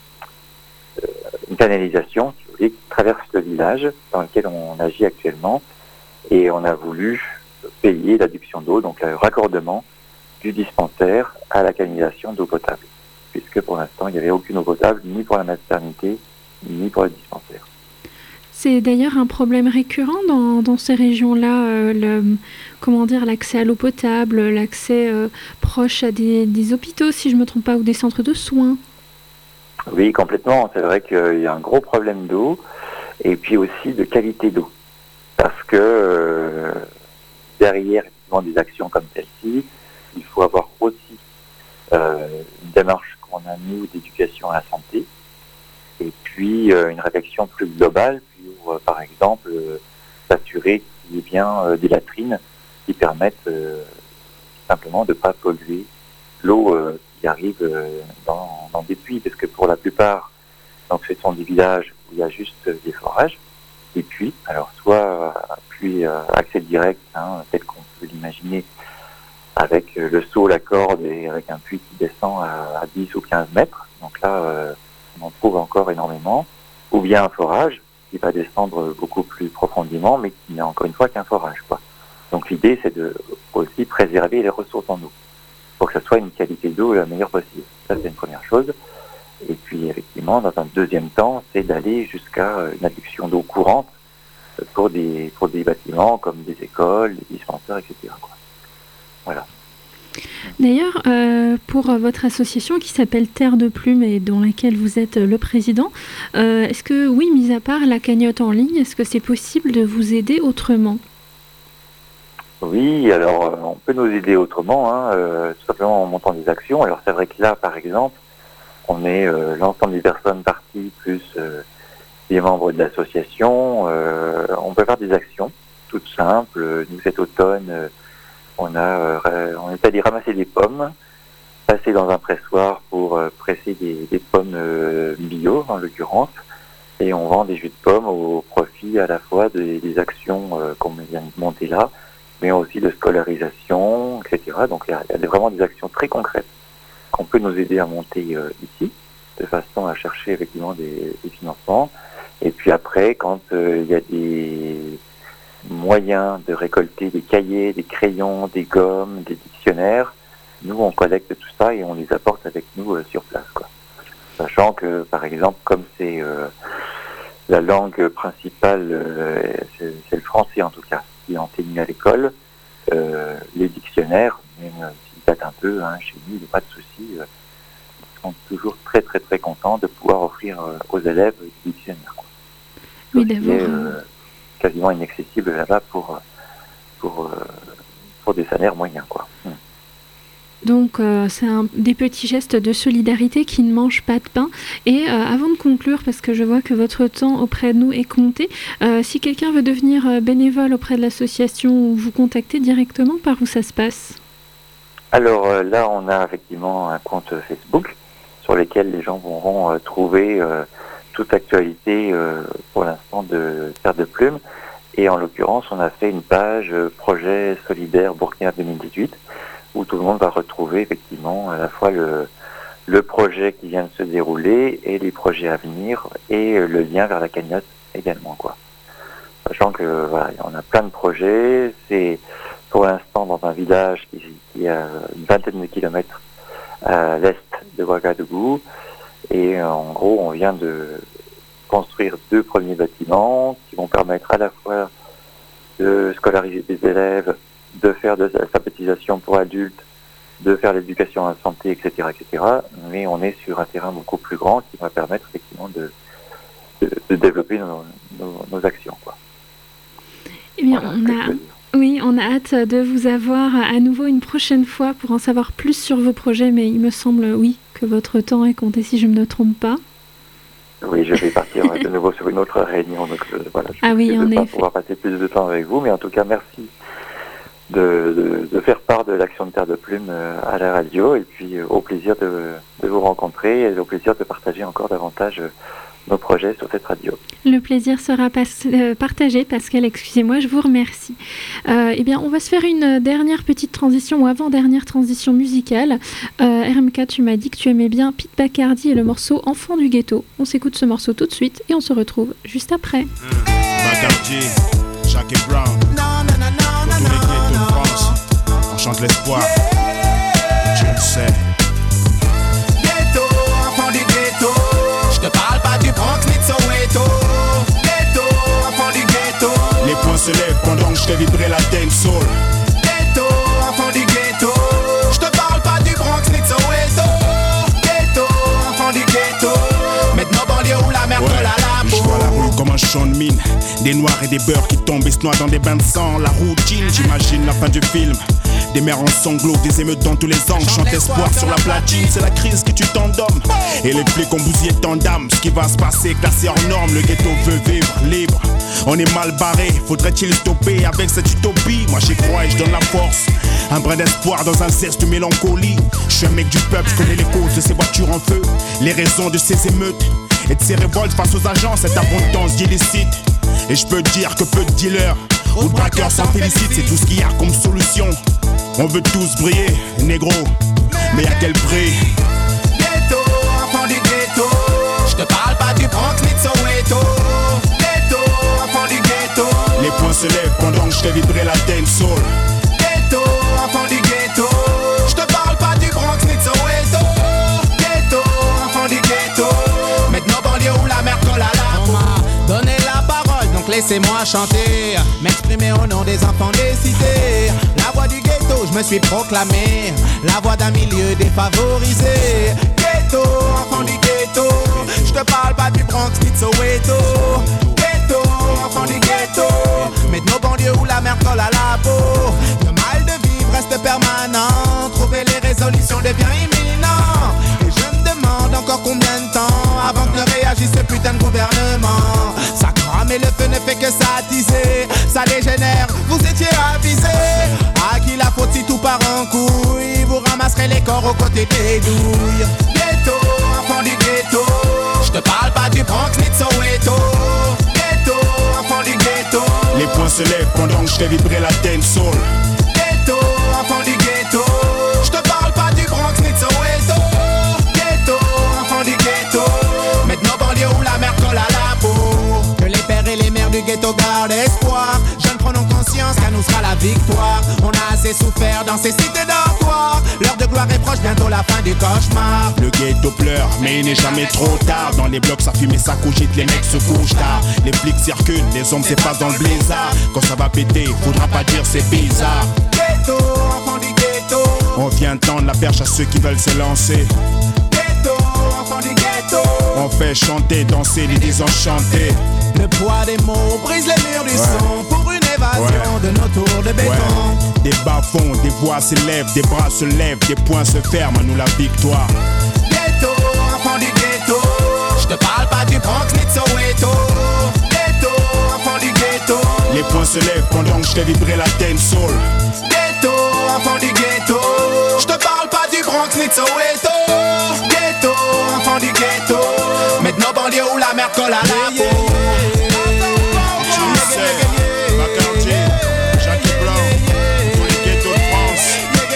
une canalisation si vous voulez, qui traverse le village dans lequel on agit actuellement, et on a voulu payer l'adduction d'eau, donc le raccordement du dispensaire à la canalisation d'eau potable, puisque pour l'instant il n'y avait aucune eau potable ni pour la maternité ni pour le dispensaire. C'est d'ailleurs un problème récurrent dans, dans ces régions-là, euh, le, comment dire, l'accès à l'eau potable, l'accès euh, proche à des, des hôpitaux, si je ne me trompe pas, ou des centres de soins. Oui, complètement. C'est vrai qu'il y a un gros problème d'eau, et puis aussi de qualité d'eau. Parce que euh, derrière effectivement, des actions comme celle-ci, il faut avoir aussi euh, une démarche qu'on a, nous, d'éducation à la santé, et puis euh, une réflexion plus globale, pour, euh, par exemple, euh, s'assurer qu'il y ait bien euh, des latrines qui permettent euh, simplement de ne pas polluer l'eau euh, qui arrive euh, dans, dans des puits, parce que pour la plupart, donc, ce sont des villages où il y a juste des forages, des puits, alors soit puits euh, accès direct, hein, tel qu'on peut l'imaginer, avec euh, le seau, la corde, et avec un puits qui descend à, à dix ou quinze mètres, donc là, euh, on en trouve encore énormément, ou bien un forage qui va descendre beaucoup plus profondément, mais qui n'est encore une fois qu'un forage, quoi. Donc l'idée, c'est de aussi préserver les ressources en eau, pour que ce soit une qualité d'eau la meilleure possible. Ça, c'est une première chose. Et puis, effectivement, dans un deuxième temps, c'est d'aller jusqu'à une adduction d'eau courante pour des, pour des bâtiments comme des écoles, des dispensaires, et cetera, quoi. Voilà. D'ailleurs, euh, pour votre association qui s'appelle Terre de Plume et dont laquelle vous êtes le président, euh, est-ce que, oui, mis à part la cagnotte en ligne, est-ce que c'est possible de vous aider autrement ? Oui, alors euh, on peut nous aider autrement, hein, euh, tout simplement en montant des actions. Alors c'est vrai que là, par exemple, on est euh, l'ensemble des personnes parties, plus euh, les membres de l'association. Euh, on peut faire des actions toutes simples. Nous, cet automne, euh, on a euh, on est allé ramasser des pommes, passer dans un pressoir pour euh, presser des, des pommes euh, bio, en l'occurrence, et on vend des jus de pommes au profit à la fois des, des actions euh, qu'on vient de monter là, mais aussi de scolarisation, et cetera. Donc il y a, il y a vraiment des actions très concrètes qu'on peut nous aider à monter euh, ici, de façon à chercher effectivement des, des financements. Et puis après, quand euh, il y a des moyens de récolter des cahiers, des crayons, des gommes, des dictionnaires, nous on collecte tout ça et on les apporte avec nous euh, sur place, quoi. Sachant que, par exemple, comme c'est euh, la langue principale, euh, c'est, c'est le français en tout cas, qui est enseigné à l'école, euh, les dictionnaires, même euh, s'ils datent un peu, hein, chez nous, il n'y a pas de souci, euh, ils sont toujours très très très contents de pouvoir offrir euh, aux élèves des dictionnaires, quoi. Oui, Ce qui d'avoir... est euh, quasiment inaccessible là-bas pour, pour, euh, pour des salaires moyens, quoi. Hum. Donc euh, c'est un, des petits gestes de solidarité qui ne mangent pas de pain. Et euh, avant de conclure, parce que je vois que votre temps auprès de nous est compté, euh, si quelqu'un veut devenir euh, bénévole auprès de l'association ou vous contacter directement, par où ça se passe ? Alors euh, là, on a effectivement un compte Facebook sur lequel les gens pourront euh, trouver euh, toute actualité euh, pour l'instant de Terre de Plume. Et en l'occurrence, on a fait une page euh, Projet Solidaire Burkina deux mille dix-huit, où tout le monde va retrouver effectivement à la fois le, le projet qui vient de se dérouler et les projets à venir et le lien vers la cagnotte également, quoi. Sachant que voilà, on a plein de projets, c'est pour l'instant dans un village qui, qui est à une vingtaine de kilomètres à l'est de Ouagadougou. Et en gros, on vient de construire deux premiers bâtiments qui vont permettre à la fois de scolariser des élèves, de faire de la alphabétisation pour adultes, de faire l'éducation à la santé, et cetera, et cetera. Mais on est sur un terrain beaucoup plus grand qui va permettre effectivement de, de, de développer nos, nos, nos actions, quoi. Eh bien, Voilà, on a... Oui, on a hâte de vous avoir à nouveau une prochaine fois pour en savoir plus sur vos projets, mais il me semble, oui, que votre temps est compté, si je ne me trompe pas. Oui, je vais partir de nouveau sur une autre réunion, donc euh, voilà, je ah oui, ne en vais pas effet. pouvoir passer plus de temps avec vous, mais en tout cas, merci de, de, de faire part de l'action de Terre de Plume euh, à la radio, et puis euh, au plaisir de, de vous rencontrer, et au plaisir de partager encore davantage euh, nos projets sur cette radio. Le plaisir sera pas, euh, partagé, Pascal, excusez-moi, je vous remercie. Euh, eh bien, on va se faire une dernière petite transition, ou avant-dernière transition musicale. Euh, R M K, tu m'as dit que tu aimais bien Pete Bacardi et le morceau Enfant du ghetto. On s'écoute ce morceau tout de suite et on se retrouve juste après. Mmh. Bacardi, Jacques et Brown, pour tous les ghettos de France, on chante l'espoir, tu le sais. Ghetto, enfant du ghetto, je te parle pas du Bronx ni de Soweto. Ghetto, enfant du ghetto, les poings se lèvent pendant que je fais vibrer la dancehall. Ghetto, enfant du ghetto, je te parle pas du Bronx ni de Soweto. Ghetto, enfant du ghetto, maintenant banlieue où la merde Ouais, colle à la je peau. vois la rue comme un champ de mine. Des noirs et des beurs qui tombent et se noient dans des bains de sang. La routine, j'imagine la fin du film. Des mères en sanglots, des émeutes dans tous les angles. Chante espoir sur la platine, c'est la crise qui tue tant d'hommes. Et les flics ont bousillé tant d'âmes. Ce qui va se passer, classé hors norme. Le ghetto veut vivre libre. On est mal barré, faudrait-il stopper avec cette utopie? Moi j'y crois et je donne la force. Un brin d'espoir dans un zeste de mélancolie. Je suis un mec du peuple, je connais les causes de ces voitures en feu, les raisons de ces émeutes et de ces révoltes face aux agents, cette abondance illicite. Et je peux dire que peu de dealers ou de braqueurs s'en félicitent, c'est tout ce qu'il y a comme solution. On veut tous briller, négro, mais à quel prix? Ghetto, enfant du ghetto, je te parle pas du Bronx ni de Soweto. Ghetto, enfant du ghetto, Les poings se lèvent pendant que je fais vibrer la dancehall. ghetto, enfant du ghetto, je te parle pas du Bronx ni de Soweto. Ghetto, enfant du ghetto, maintenant banlieue où la merde colle à la peau. On m'a donné la parole, donc laissez-moi chanter, m'exprimer au nom des enfants des cités. La voix du ghetto, je me suis proclamé, la voix d'un milieu défavorisé. Ghetto, enfant du ghetto, je te parle pas du Bronx ni de Soweto. Ghetto, enfant du ghetto, maintenant banlieue où la merde colle à la peau. Le mal de vivre reste permanent, trouver les résolutions devient imminent. Et je me demande encore combien de temps avant que ne réagisse ce putain de gouvernement. Ça crame et le feu ne fait que s'attiser, ça dégénère, vous étiez avisés. À qui la faute si tout part en couille, vous ramasserez les corps aux côtés des douilles. Ghetto, enfant du ghetto, je te parle pas du Bronx ni de Soweto. Ghetto, enfant du ghetto, Les poings se lèvent pendant que je fais vibrer la dancehall. ghetto, enfant du ghetto, je te parle pas du Bronx ni de Soweto. Ghetto, enfant du ghetto, maintenant banlieue où la merde colle à la peau. Que les pères et les mères du ghetto gardent espoir, jeunes prenons conscience qu'à nous sera la victoire. On a assez souffert dans ces cités dortoirs, l'heure de gloire est proche, bientôt la fin du cauchemar. Le ghetto pleure, mais il n'est jamais trop tard. Dans les blocs ça fume et ça cogite, les mecs se couchent tard. Les flics circulent, les hommes s'effacent dans le blizzard. Quand ça va péter, faudra pas dire c'est bizarre. Ghetto, enfant du ghetto, On vient tendre la perche à ceux qui veulent se lancer. ghetto, enfant du ghetto. On fait chanter, danser les désenchantés. Le poids des mots brise les murs du Ouais. son pour une évasion Ouais. de nos tours de béton. Ouais. Des bas-fonds, des voix s'élèvent, des bras se lèvent, des poings se ferment, à nous la victoire. Ghetto, enfant du ghetto, je te parle pas du Bronx ni de Soweto. Ghetto, enfant du ghetto, Les poings se lèvent pendant que je fais vibrer la dancehall. ghetto, enfant du ghetto, je te parle pas du Bronx ni de Soweto. Ghetto, enfant du ghetto, maintenant banlieue où la merde colle à la peau. Tu le sais, Bacardi, Jacques et Brown, tous les ghettos de France.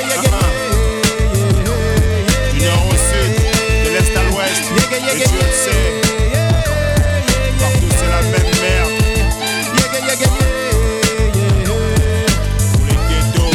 Du nord au sud, de l'est à l'ouest, et tu le sais, partout c'est la même merde. Tous les ghettos,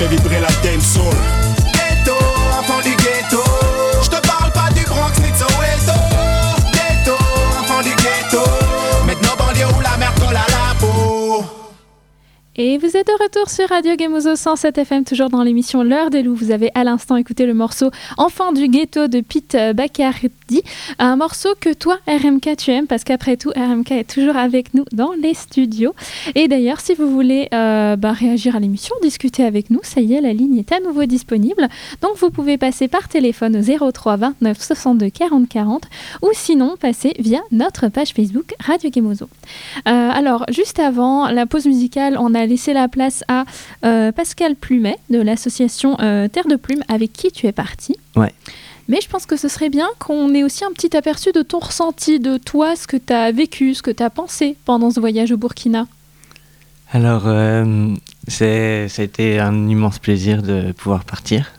fait vibrer la dancehall. Ghetto, enfant du ghetto. Je te parle pas du Bronx ni de Soweto. Ghetto, enfant du ghetto. Maintenant banlieue où la merde colle à la peau. Et vous êtes de retour sur Radio Gemozo cent sept F M, toujours dans l'émission L'heure des loups. Vous avez à l'instant écouté le morceau Enfant du ghetto de Pete Bacardi, un morceau que toi, R M K, tu aimes, parce qu'après tout, R M K est toujours avec nous dans les studios. Et d'ailleurs, si vous voulez euh, bah, réagir à l'émission, discuter avec nous, ça y est, la ligne est à nouveau disponible. Donc vous pouvez passer par téléphone au zéro trois vingt-neuf soixante-deux quarante quarante ou sinon passer via notre page Facebook Radio Gemozo. Euh, alors, juste avant la pause musicale, on a laisser la place à euh, Pascal Plumet de l'association euh, Terre de Plume, avec qui tu es parti. Ouais. Mais je pense que ce serait bien qu'on ait aussi un petit aperçu de ton ressenti, de toi, ce que tu as vécu, ce que tu as pensé pendant ce voyage au Burkina. Alors, euh, c'est, ça a été un immense plaisir de pouvoir partir.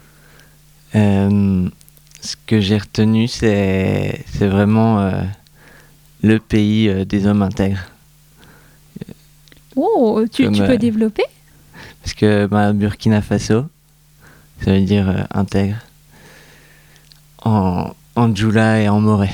Euh, ce que j'ai retenu, c'est, c'est vraiment euh, le pays euh, des hommes intègres. Oh, tu, Comme, tu peux euh, développer ? Parce que bah, Burkina Faso, ça veut dire euh, intègre, en, en Djoula et en Moré.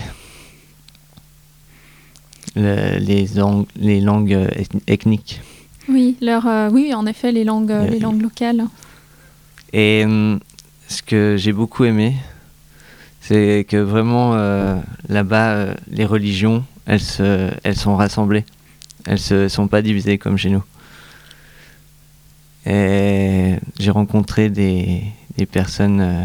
Le, les, lang- les langues euh, eth- ethniques. Oui, leur, euh, oui, en effet, les langues, euh, Oui. les langues locales. Et hum, ce que j'ai beaucoup aimé, c'est que vraiment euh, là-bas, euh, les religions, elles, se, elles sont rassemblées. Elles ne sont pas divisées comme chez nous. Et j'ai rencontré des, des personnes euh,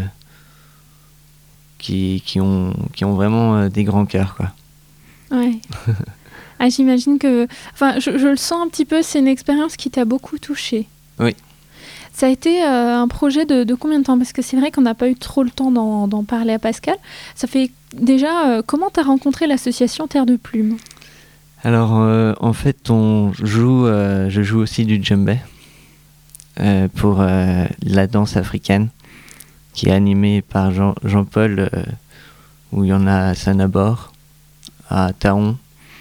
qui, qui, ont, qui ont vraiment euh, des grands cœurs, quoi. Ouais. Ah, j'imagine que... Enfin, je, je le sens un petit peu, c'est une expérience qui t'a beaucoup touchée. Oui. Ça a été euh, un projet de, de combien de temps ? Parce que c'est vrai qu'on n'a pas eu trop le temps d'en, d'en parler à Pascal. Ça fait déjà... Euh, comment tu as rencontré l'association Terre de Plume ? Alors, euh, en fait, on joue, euh, je joue aussi du djembé euh, pour euh, la danse africaine, qui est animée par Jean, Jean-Paul, euh, où il y en a à Sanabor, à Taon.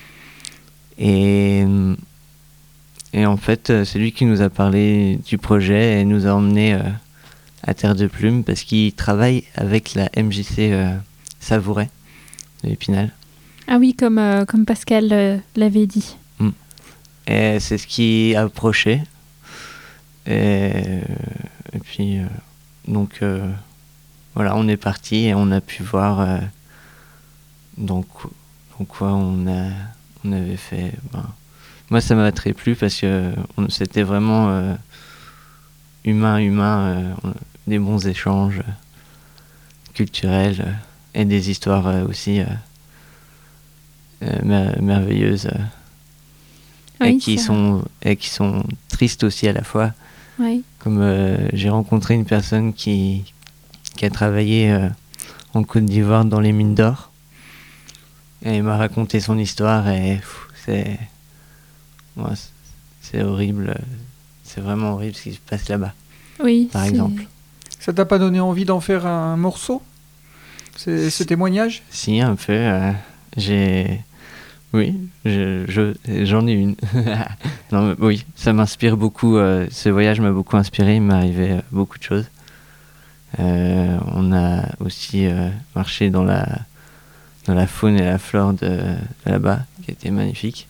Et, et en fait, c'est lui qui nous a parlé du projet et nous a emmenés euh, à Terre de Plume, parce qu'il travaille avec la M J C euh, Savouret de l'Épinal. Ah oui, comme, euh, comme Pascal euh, l'avait dit. Mm. Et c'est ce qui a approché. Et, et puis, euh, donc, euh, voilà, on est parti et on a pu voir euh, donc, donc quoi on, a, on avait fait. Ben, moi, ça m'a très plu parce que on, c'était vraiment euh, humain, humain, euh, on, des bons échanges euh, culturels euh, et des histoires euh, aussi. Euh, Euh, mer- merveilleuses euh, Oui, et, qui c'est sont, et qui sont tristes aussi à la fois. Oui. Comme euh, j'ai rencontré une personne qui, qui a travaillé euh, en Côte d'Ivoire dans les mines d'or et il m'a raconté son histoire et pff, c'est, ouais, c'est, c'est horrible, c'est vraiment horrible ce qui se passe là-bas, Oui, par c'est... exemple. Ça t'a pas donné envie d'en faire un morceau, c'est, ce témoignage ? Si, un peu. Euh, j'ai... Oui, je, je, j'en ai une. Non, mais oui, ça m'inspire beaucoup. Euh, ce voyage m'a beaucoup inspiré. Il m'est arrivé euh, beaucoup de choses. Euh, on a aussi euh, marché dans la, dans la faune et la flore de, de là-bas, qui était magnifique.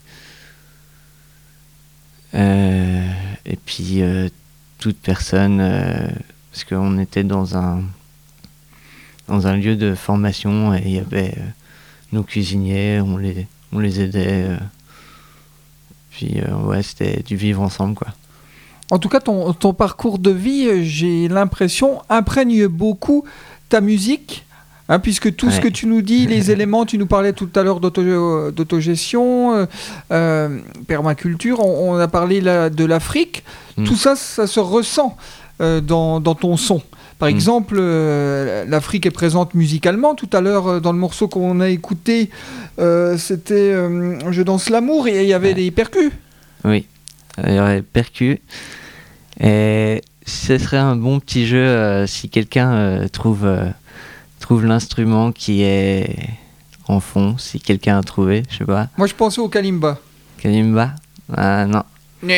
Euh, et puis, euh, toute personne, euh, parce qu'on était dans un, dans un lieu de formation et il y avait euh, nos cuisiniers, on les... on les aidait. Euh, puis euh, ouais, c'était du vivre ensemble, quoi. En tout cas, ton, ton parcours de vie, euh, j'ai l'impression, imprègne beaucoup ta musique, hein, puisque tout ouais. ce que tu nous dis, les éléments, tu nous parlais tout à l'heure d'auto, d'autogestion, euh, euh, permaculture, on, on a parlé là, de l'Afrique, mm. tout ça, ça se ressent euh, dans, dans ton son. Par mmh. exemple, euh, l'Afrique est présente musicalement. Tout à l'heure, euh, dans le morceau qu'on a écouté, euh, c'était euh, « Je danse l'amour » et il y avait ouais. des percus. Oui, il y aurait des percus. Et ce serait un bon petit jeu euh, si quelqu'un euh, trouve, euh, trouve l'instrument qui est en fond, si quelqu'un a trouvé, je sais pas. Moi, je pensais au kalimba. Kalimba ?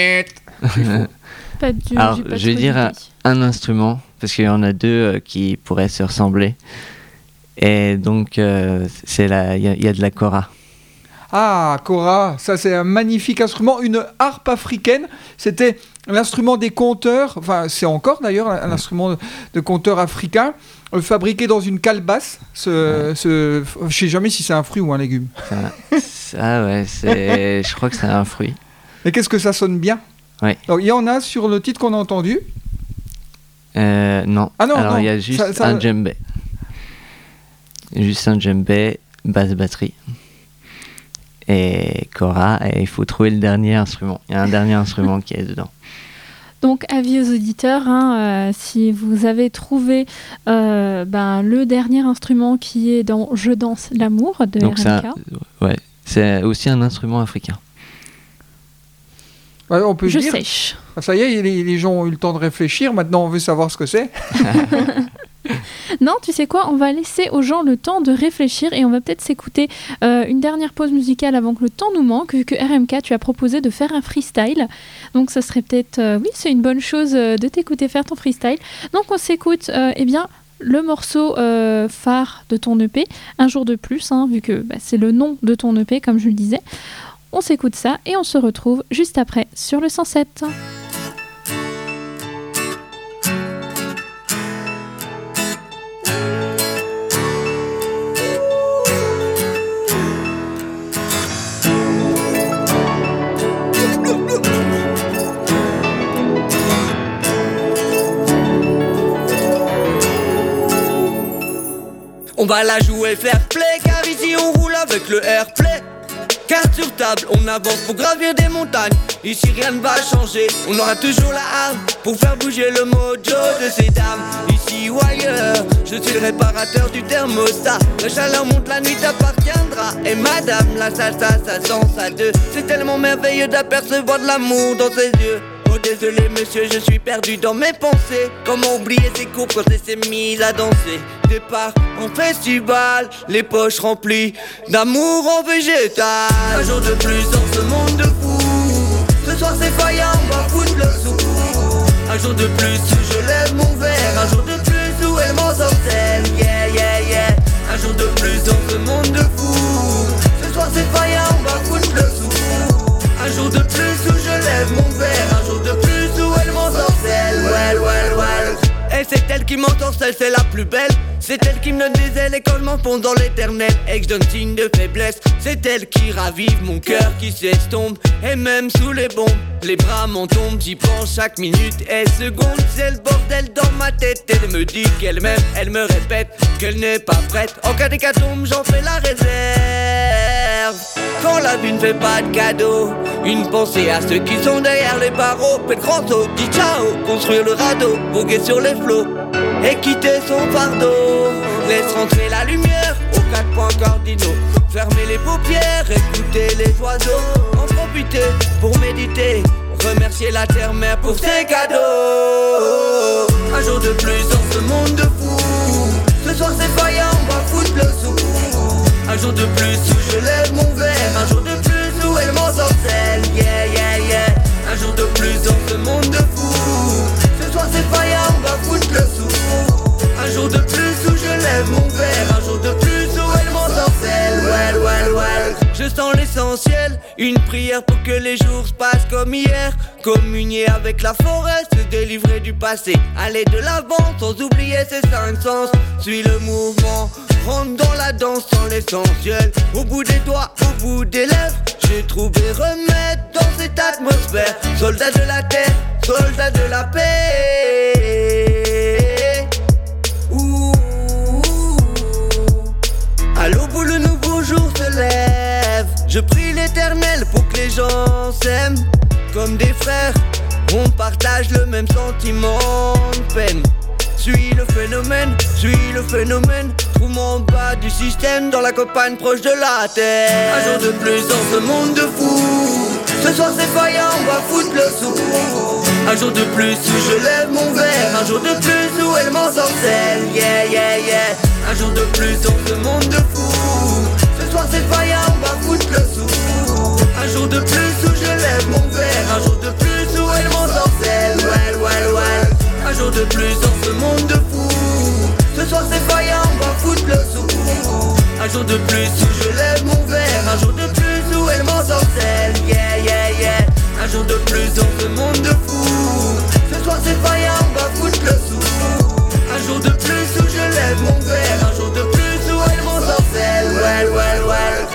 Ah non. Net. pas du, Alors, j'ai pas je vais trop dire un, d'idée. un instrument, parce qu'il y en a deux euh, qui pourraient se ressembler. Et donc, euh, c'est la, il y, a- il y a de la kora. Ah, kora, ça c'est un magnifique instrument, une harpe africaine. C'était l'instrument des conteurs, enfin c'est encore d'ailleurs un, un instrument de conteur africain, euh, fabriqué dans une calebasse. Ce, ce, je sais jamais si c'est un fruit ou un légume. Ça, ça, ouais, c'est, je crois que c'est un fruit. Et qu'est-ce que ça sonne bien. Ouais. Donc, il y en a sur le titre qu'on a entendu. Euh, non. Ah non, Alors, non, il y a juste ça- ça- un djembé. Juste un djembé, basse batterie. Et kora, et il faut trouver le dernier instrument. Il y a un dernier instrument qui est dedans. Donc, avis aux auditeurs, hein, euh, si vous avez trouvé euh, ben, le dernier instrument qui est dans Je danse l'amour de Donc, R M K, ça, ouais, c'est aussi un instrument africain. Ouais, on peut je dire. sèche. Ah, ça y est, les, les gens ont eu le temps de réfléchir. Maintenant, on veut savoir ce que c'est. Non, tu sais quoi, on va laisser aux gens le temps de réfléchir et on va peut-être s'écouter euh, une dernière pause musicale avant que le temps nous manque, vu que R M K, tu as proposé de faire un freestyle. Donc ça serait peut-être, euh, oui, c'est une bonne chose euh, de t'écouter faire ton freestyle. Donc on s'écoute, euh, eh bien, le morceau euh, phare de ton E P, Un jour de plus, hein, vu que bah, c'est le nom de ton E P, comme je le disais. On s'écoute ça et on se retrouve juste après sur le cent sept. On va la jouer fair play, car ici on roule avec le airplay. Carte sur table, on avance pour gravir des montagnes. Ici rien ne va changer, on aura toujours la arme pour faire bouger le mojo de ces dames. Ici ou ailleurs, je suis le réparateur du thermostat. La chaleur monte, la nuit t'appartiendra. Et madame, la salsa, ça sent ça deux. C'est tellement merveilleux d'apercevoir de l'amour dans ses yeux. Oh désolé monsieur, je suis perdu dans mes pensées. Comment oublier ces cours quand elle s'est mise à danser. Départ en festival, les poches remplies d'amour en végétal. Un jour de plus dans ce monde de fous. Ce soir c'est faillant, on va foutre le sou. Un jour de plus où je lève mon verre. Un jour de plus où elle m'ensorcelle. Yeah yeah yeah. Un jour de plus dans ce monde de fous. Ce soir c'est faillant, on va foutre le sou. Un jour de plus où je lève mon verre. Un jour de plus où elle m'ensorcelle. Well, well, well. Et c'est elle qui m'ensorcelle, c'est la plus belle. C'est elle qui me donne des ailes et quand je m'enfonce dans l'éternel et que je donne signe de faiblesse. C'est elle qui ravive mon cœur qui s'estompe. Et même sous les bombes, les bras m'en tombent. J'y pense chaque minute et seconde. C'est le bordel dans ma tête. Elle me dit qu'elle m'aime, elle me répète qu'elle n'est pas prête. En cas d'hécatombe, j'en fais la réserve. Quand la vie ne fait pas de cadeau, une pensée à ceux qui sont derrière les barreaux. Fait le grand saut, dit ciao, construire le radeau, voguer sur les flots et quitter son fardeau. Laisse rentrer la lumière aux quatre points cardinaux. Fermer les paupières, écouter les oiseaux. En profiter pour méditer. Remercier la terre-mère pour ses cadeaux. Un jour de plus dans ce monde de fous. Ce soir c'est faillant, on va foutre le sou. Un jour de plus où je lève mon verre. Un jour de plus où elle m'ensorcelle. Yeah yeah yeah. Un jour de plus dans ce monde de fous. Ce soir c'est faillant, on va foutre le sou. Un jour de plus où je lève mon verre. Un jour de plus où elle m'ensorcelle. Well, well, well. Je sens l'essentiel, une prière pour que les jours se passent comme hier. Communier avec la forêt, se délivrer du passé. Aller de l'avant sans oublier ses cinq sens. Suis le mouvement, rentre dans la danse sans l'essentiel. Au bout des doigts, au bout des lèvres, j'ai trouvé remède dans cette atmosphère. Soldat de la terre, soldat de la paix. Ouh. À l'aube où le nouveau jour se lève, je prie l'éternel pour que les gens s'aiment. Comme des frères, on partage le même sentiment de peine. Suis le phénomène, suis le phénomène. Trouve-moi en bas du système, dans la campagne proche de la terre. Un jour de plus dans ce monde de fous. Ce soir c'est faillant, on va foutre le sou. Un jour de plus où je lève mon verre. Un jour de plus où elle m'ensorcelle. Yeah yeah yeah. Un jour de plus dans ce monde de fous. Ce soir c'est faillant, on va foutre le sou. Un jour de plus où je lève mon verre. Un jour de plus où elle m'ensorcelle. Ouais. jour de plus dans ce monde de fous. Ce soir c'est faillant, on va foutre le sou. Un jour de plus où je lève mon verre. Un jour de plus où elle m'ensorcelle. Yeah, yeah, yeah. Un jour de plus dans ce monde de fous. Ce soir c'est faillant, on va foutre le sou. Un jour de plus où je lève mon verre. Un jour de plus où elle m'ensorcelle. Well, well, well.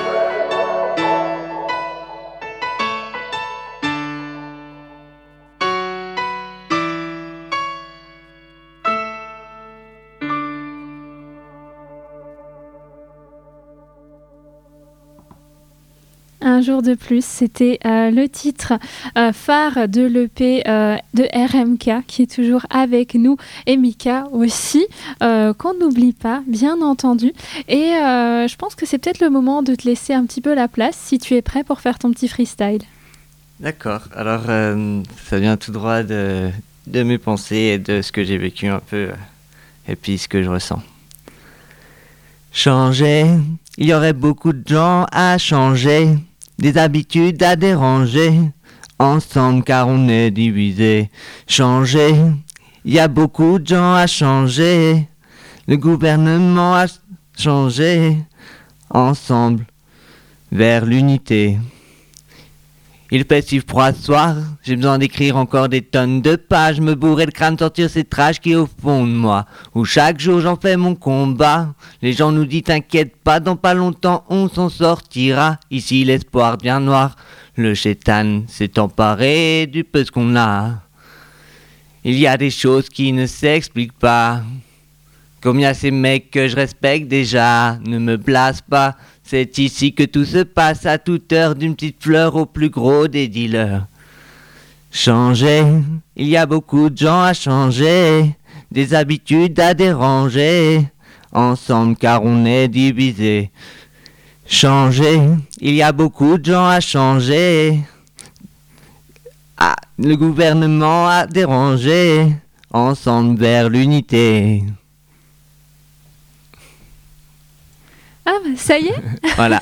Un jour de plus, c'était euh, le titre euh, phare de l'E P euh, de R M K qui est toujours avec nous, et Mika aussi, euh, qu'on n'oublie pas, bien entendu. Et euh, je pense que c'est peut-être le moment de te laisser un petit peu la place si tu es prêt pour faire ton petit freestyle. D'accord, alors euh, ça vient tout droit de, de mes pensées et de ce que j'ai vécu un peu, euh, et puis ce que je ressens. Changer, il y aurait beaucoup de gens à changer, des habitudes à déranger, ensemble car on est divisé. Changer, il y a beaucoup de gens à changer, le gouvernement a changé, ensemble vers l'unité. Il fait si froid ce soir, j'ai besoin d'écrire encore des tonnes de pages, me bourrer le crâne, sortir ces trash qui est au fond de moi, où chaque jour j'en fais mon combat. Les gens nous disent t'inquiète pas, dans pas longtemps on s'en sortira. Ici l'espoir devient noir, le chétan s'est emparé du peu ce qu'on a. Il y a des choses qui ne s'expliquent pas. Combien ces mecs que je respecte déjà, ne me blase pas. C'est ici que tout se passe à toute heure, d'une petite fleur au plus gros des dealers. Changer, il y a beaucoup de gens à changer, des habitudes à déranger, ensemble car on est divisé. Changer, il y a beaucoup de gens à changer, ah, le gouvernement a dérangé, ensemble vers l'unité. Ah, bah, ça y est. Voilà.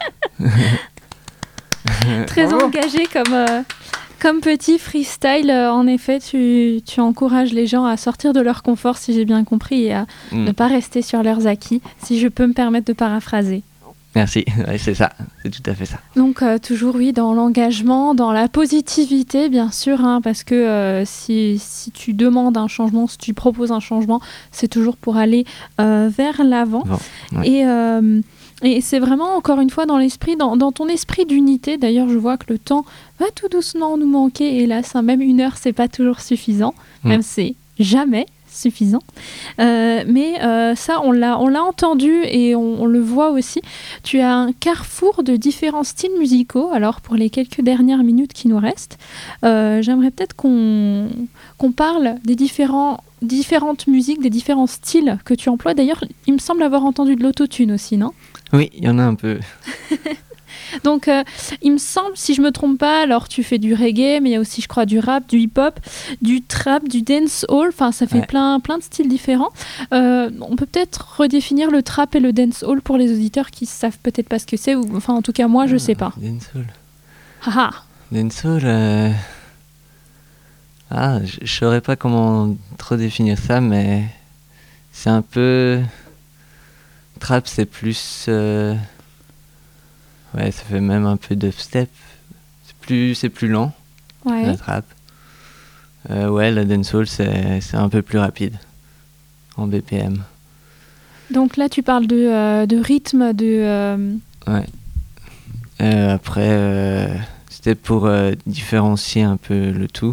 Très Bravo. engagé comme, euh, comme petit freestyle. Euh, en effet, tu, tu encourages les gens à sortir de leur confort, si j'ai bien compris, et à Mm. ne pas rester sur leurs acquis, si je peux me permettre de paraphraser. Merci, ouais, c'est ça, c'est tout à fait ça. Donc euh, toujours oui dans l'engagement, dans la positivité bien sûr, hein, parce que euh, si, si tu demandes un changement, si tu proposes un changement, c'est toujours pour aller euh, vers l'avant. Bon, ouais. Et, euh, et c'est vraiment encore une fois dans l'esprit, dans, dans ton esprit d'unité. D'ailleurs je vois que le temps va tout doucement nous manquer, hélas, hein, même une heure c'est pas toujours suffisant, Mm. même c'est jamais suffisant. Euh, mais euh, ça, on l'a, on l'a entendu et on, on le voit aussi. Tu as un carrefour de différents styles musicaux. Alors, pour les quelques dernières minutes qui nous restent, euh, j'aimerais peut-être qu'on, qu'on parle des différents, différentes musiques, des différents styles que tu emploies. D'ailleurs, il me semble avoir entendu de l'autotune aussi, non ? Oui, il y en a un peu. Donc, euh, il me semble, si je me trompe pas, alors tu fais du reggae, mais il y a aussi, je crois, du rap, du hip-hop, du trap, du dancehall. Enfin, ça fait Ouais. plein, plein de styles différents. Euh, on peut peut-être redéfinir le trap et le dancehall pour les auditeurs qui savent peut-être pas ce que c'est. Ou, enfin, en tout cas, moi, je sais pas. Dancehall. Haha. Dancehall, euh... ah, je je saurais pas comment trop définir ça, mais c'est un peu... Trap, c'est plus... euh, Ouais, ça fait même un peu dubstep. C'est plus, c'est plus lent, Ouais. la trap. Euh, ouais, la dancehall, c'est, c'est un peu plus rapide, en B P M. Donc là, tu parles de, euh, de rythme, de. euh, Ouais. Euh, après, euh, c'était pour euh, différencier un peu le tout.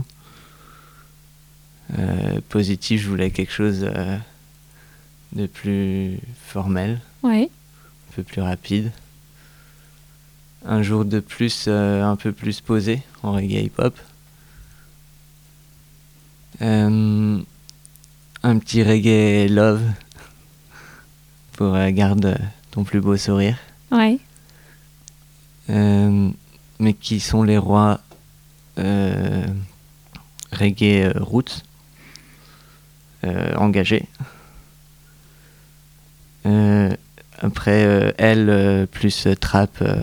Euh, positif, je voulais quelque chose euh, de plus formel, Ouais. un peu plus rapide. Un jour de plus, euh, un peu plus posé, en reggae hip-hop. Euh, un petit reggae love pour euh, garde ton plus beau sourire. Ouais. Euh, mais qui sont les rois euh, reggae euh, roots euh, engagés. Euh, après euh, elle euh, plus euh, trap euh,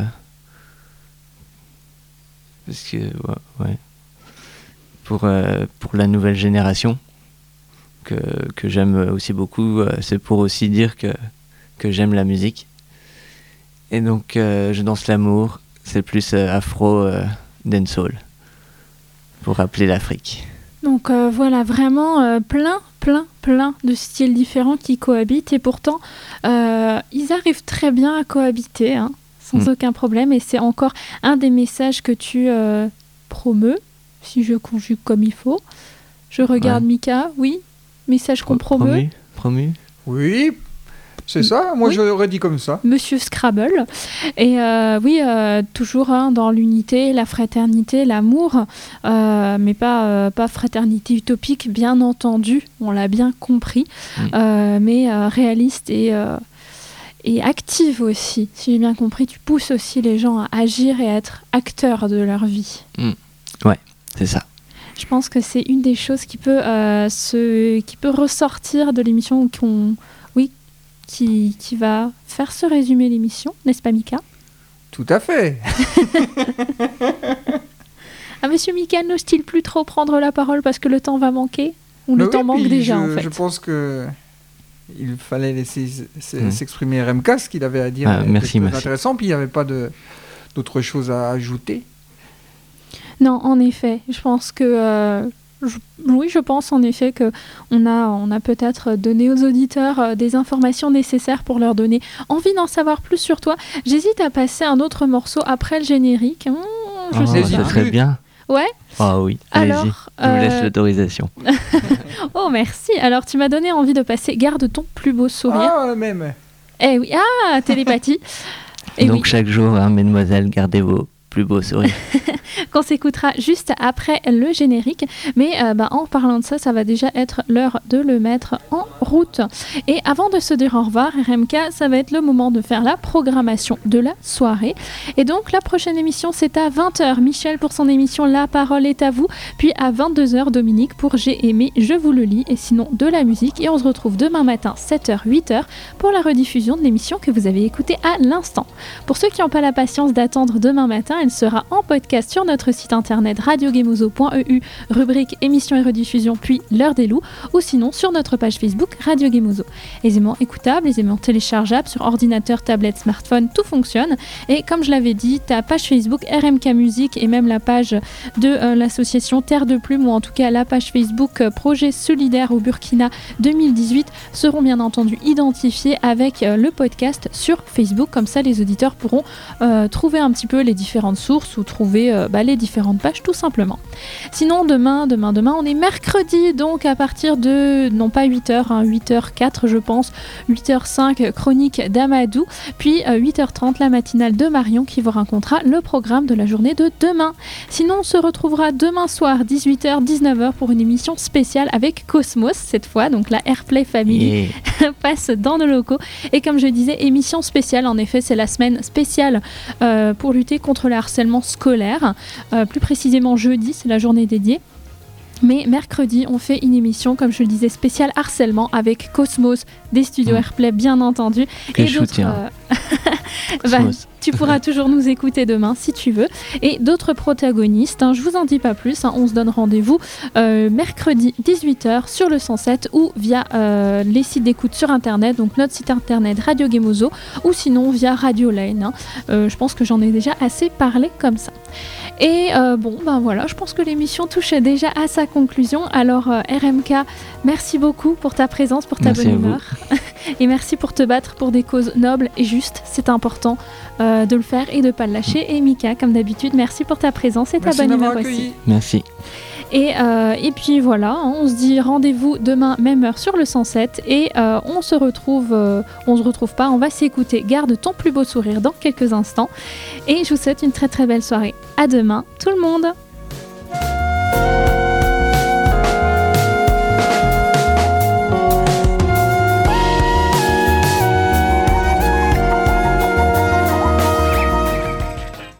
parce que ouais, ouais. pour euh, pour la nouvelle génération que, que j'aime aussi beaucoup. Euh, c'est pour aussi dire que, que j'aime la musique. Et donc, euh, je danse l'amour. C'est plus euh, afro euh, dancehall, pour rappeler l'Afrique. Donc euh, voilà, vraiment euh, plein, plein, plein de styles différents qui cohabitent. Et pourtant, euh, ils arrivent très bien à cohabiter, hein, sans mmh. aucun problème. Et c'est encore un des messages que tu euh, promeus, si je conjugue comme il faut. Je regarde ouais. Mika, oui. Message qu'on Pro- promeut. Promu, promu. Oui, c'est ça. Moi, oui. j'aurais dit comme ça. Monsieur Scrabble. Et euh, oui, euh, toujours hein, dans l'unité, la fraternité, l'amour, euh, mais pas, euh, pas fraternité utopique, bien entendu. On l'a bien compris. Mmh. Euh, mais euh, réaliste et, euh, et active aussi. Si j'ai bien compris, tu pousses aussi les gens à agir et à être acteurs de leur vie. Mmh. Ouais, c'est ça. Je pense que c'est une des choses qui peut, euh, se, qui peut ressortir de l'émission qu'on, oui, qui, qui va faire se résumer l'émission, n'est-ce pas Mika ? Tout à fait. Ah, monsieur Mika n'ose-t-il plus trop prendre la parole parce que le temps va manquer ? Ou le oui, temps manque déjà je, en fait ? Je pense que il fallait laisser mmh. s'exprimer R M K, ce qu'il avait à dire. Ah, merci, merci. Intéressant, puis il n'y avait pas de, d'autres choses à ajouter. Non, en effet, je pense que euh, je, oui, je pense en effet que on a, on a peut-être donné aux auditeurs euh, des informations nécessaires pour leur donner envie d'en savoir plus sur toi. J'hésite à passer un autre morceau après le générique. Mmh, je oh, sais ça pas. serait bien. Ouais. Ah oh, oui. Allez-y. Alors, je vous euh... laisse l'autorisation. Oh merci. Alors tu m'as donné envie de passer. Garde ton plus beau sourire. Ah même. Eh oui. Ah télépathie. Et donc oui. chaque jour, hein, mesdemoiselles, gardez vos plus beau sourire. Qu'on s'écoutera juste après le générique. Mais euh, bah, en parlant de ça, ça va déjà être l'heure de le mettre en route. Et avant de se dire au revoir, R M K, ça va être le moment de faire la programmation de la soirée. Et donc la prochaine émission, c'est à vingt heures. Michel pour son émission La Parole est à vous. Puis à vingt-deux heures, Dominique pour J'ai aimé, je vous le lis. Et sinon de la musique. Et on se retrouve demain matin, sept heures, huit heures, pour la rediffusion de l'émission que vous avez écoutée à l'instant. Pour ceux qui n'ont pas la patience d'attendre demain matin, elle sera en podcast sur notre site internet radio gemozo point e u, rubrique émissions et rediffusion, puis l'heure des loups, ou sinon sur notre page Facebook Radio Gemozo. Aisément écoutable, aisément téléchargeable sur ordinateur, tablette, smartphone, tout fonctionne. Et comme je l'avais dit, ta page Facebook R M K Musique et même la page de euh, l'association Terre de Plume, ou en tout cas la page Facebook euh, Projet Solidaire au Burkina deux mille dix-huit, seront bien entendu identifiées avec euh, le podcast sur Facebook. Comme ça, les auditeurs pourront euh, trouver un petit peu les différentes sources ou trouver euh, bah, les différentes pages tout simplement. Sinon demain, demain, demain, on est mercredi, donc à partir de, non pas huit heures, hein, huit heures quatre je pense, huit heures cinq, chronique d'Amadou, puis euh, huit heures trente, la matinale de Marion qui vous racontera le programme de la journée de demain. Sinon on se retrouvera demain soir, dix-huit heures, dix-neuf heures pour une émission spéciale avec Cosmos cette fois, donc la Airplay Family yeah. passe dans nos locaux. Et comme je disais, émission spéciale, en effet c'est la semaine spéciale euh, pour lutter contre le harcèlement scolaire, euh, plus précisément jeudi, c'est la journée dédiée. Mais mercredi, on fait une émission, comme je le disais, spéciale harcèlement avec Cosmos, des studios mmh. Airplay bien entendu. Quel et d'autres. Euh... bah, tu pourras toujours nous écouter demain si tu veux. Et d'autres protagonistes, hein, je vous en dis pas plus, hein, on se donne rendez-vous euh, mercredi dix-huit heures sur le cent sept ou via euh, les sites d'écoute sur internet, donc notre site internet Radio Gemozo, ou sinon via Radio Lane. Hein. Euh, je pense que j'en ai déjà assez parlé comme ça. Et euh, bon, ben voilà, je pense que l'émission touche déjà à sa conclusion. Alors euh, R M K, merci beaucoup pour ta présence, pour ta merci bonne humeur. Et merci pour te battre pour des causes nobles et justes. C'est important euh, de le faire et de ne pas le lâcher. Et Mika, comme d'habitude, merci pour ta présence et merci ta bonne humeur accueilli. aussi. Merci. Et, euh, et puis voilà, hein, on se dit rendez-vous demain, même heure sur le cent sept. Et euh, on se retrouve, euh, on se retrouve pas, on va s'écouter Garde ton plus beau sourire dans quelques instants. Et je vous souhaite une très très belle soirée. À demain, tout le monde.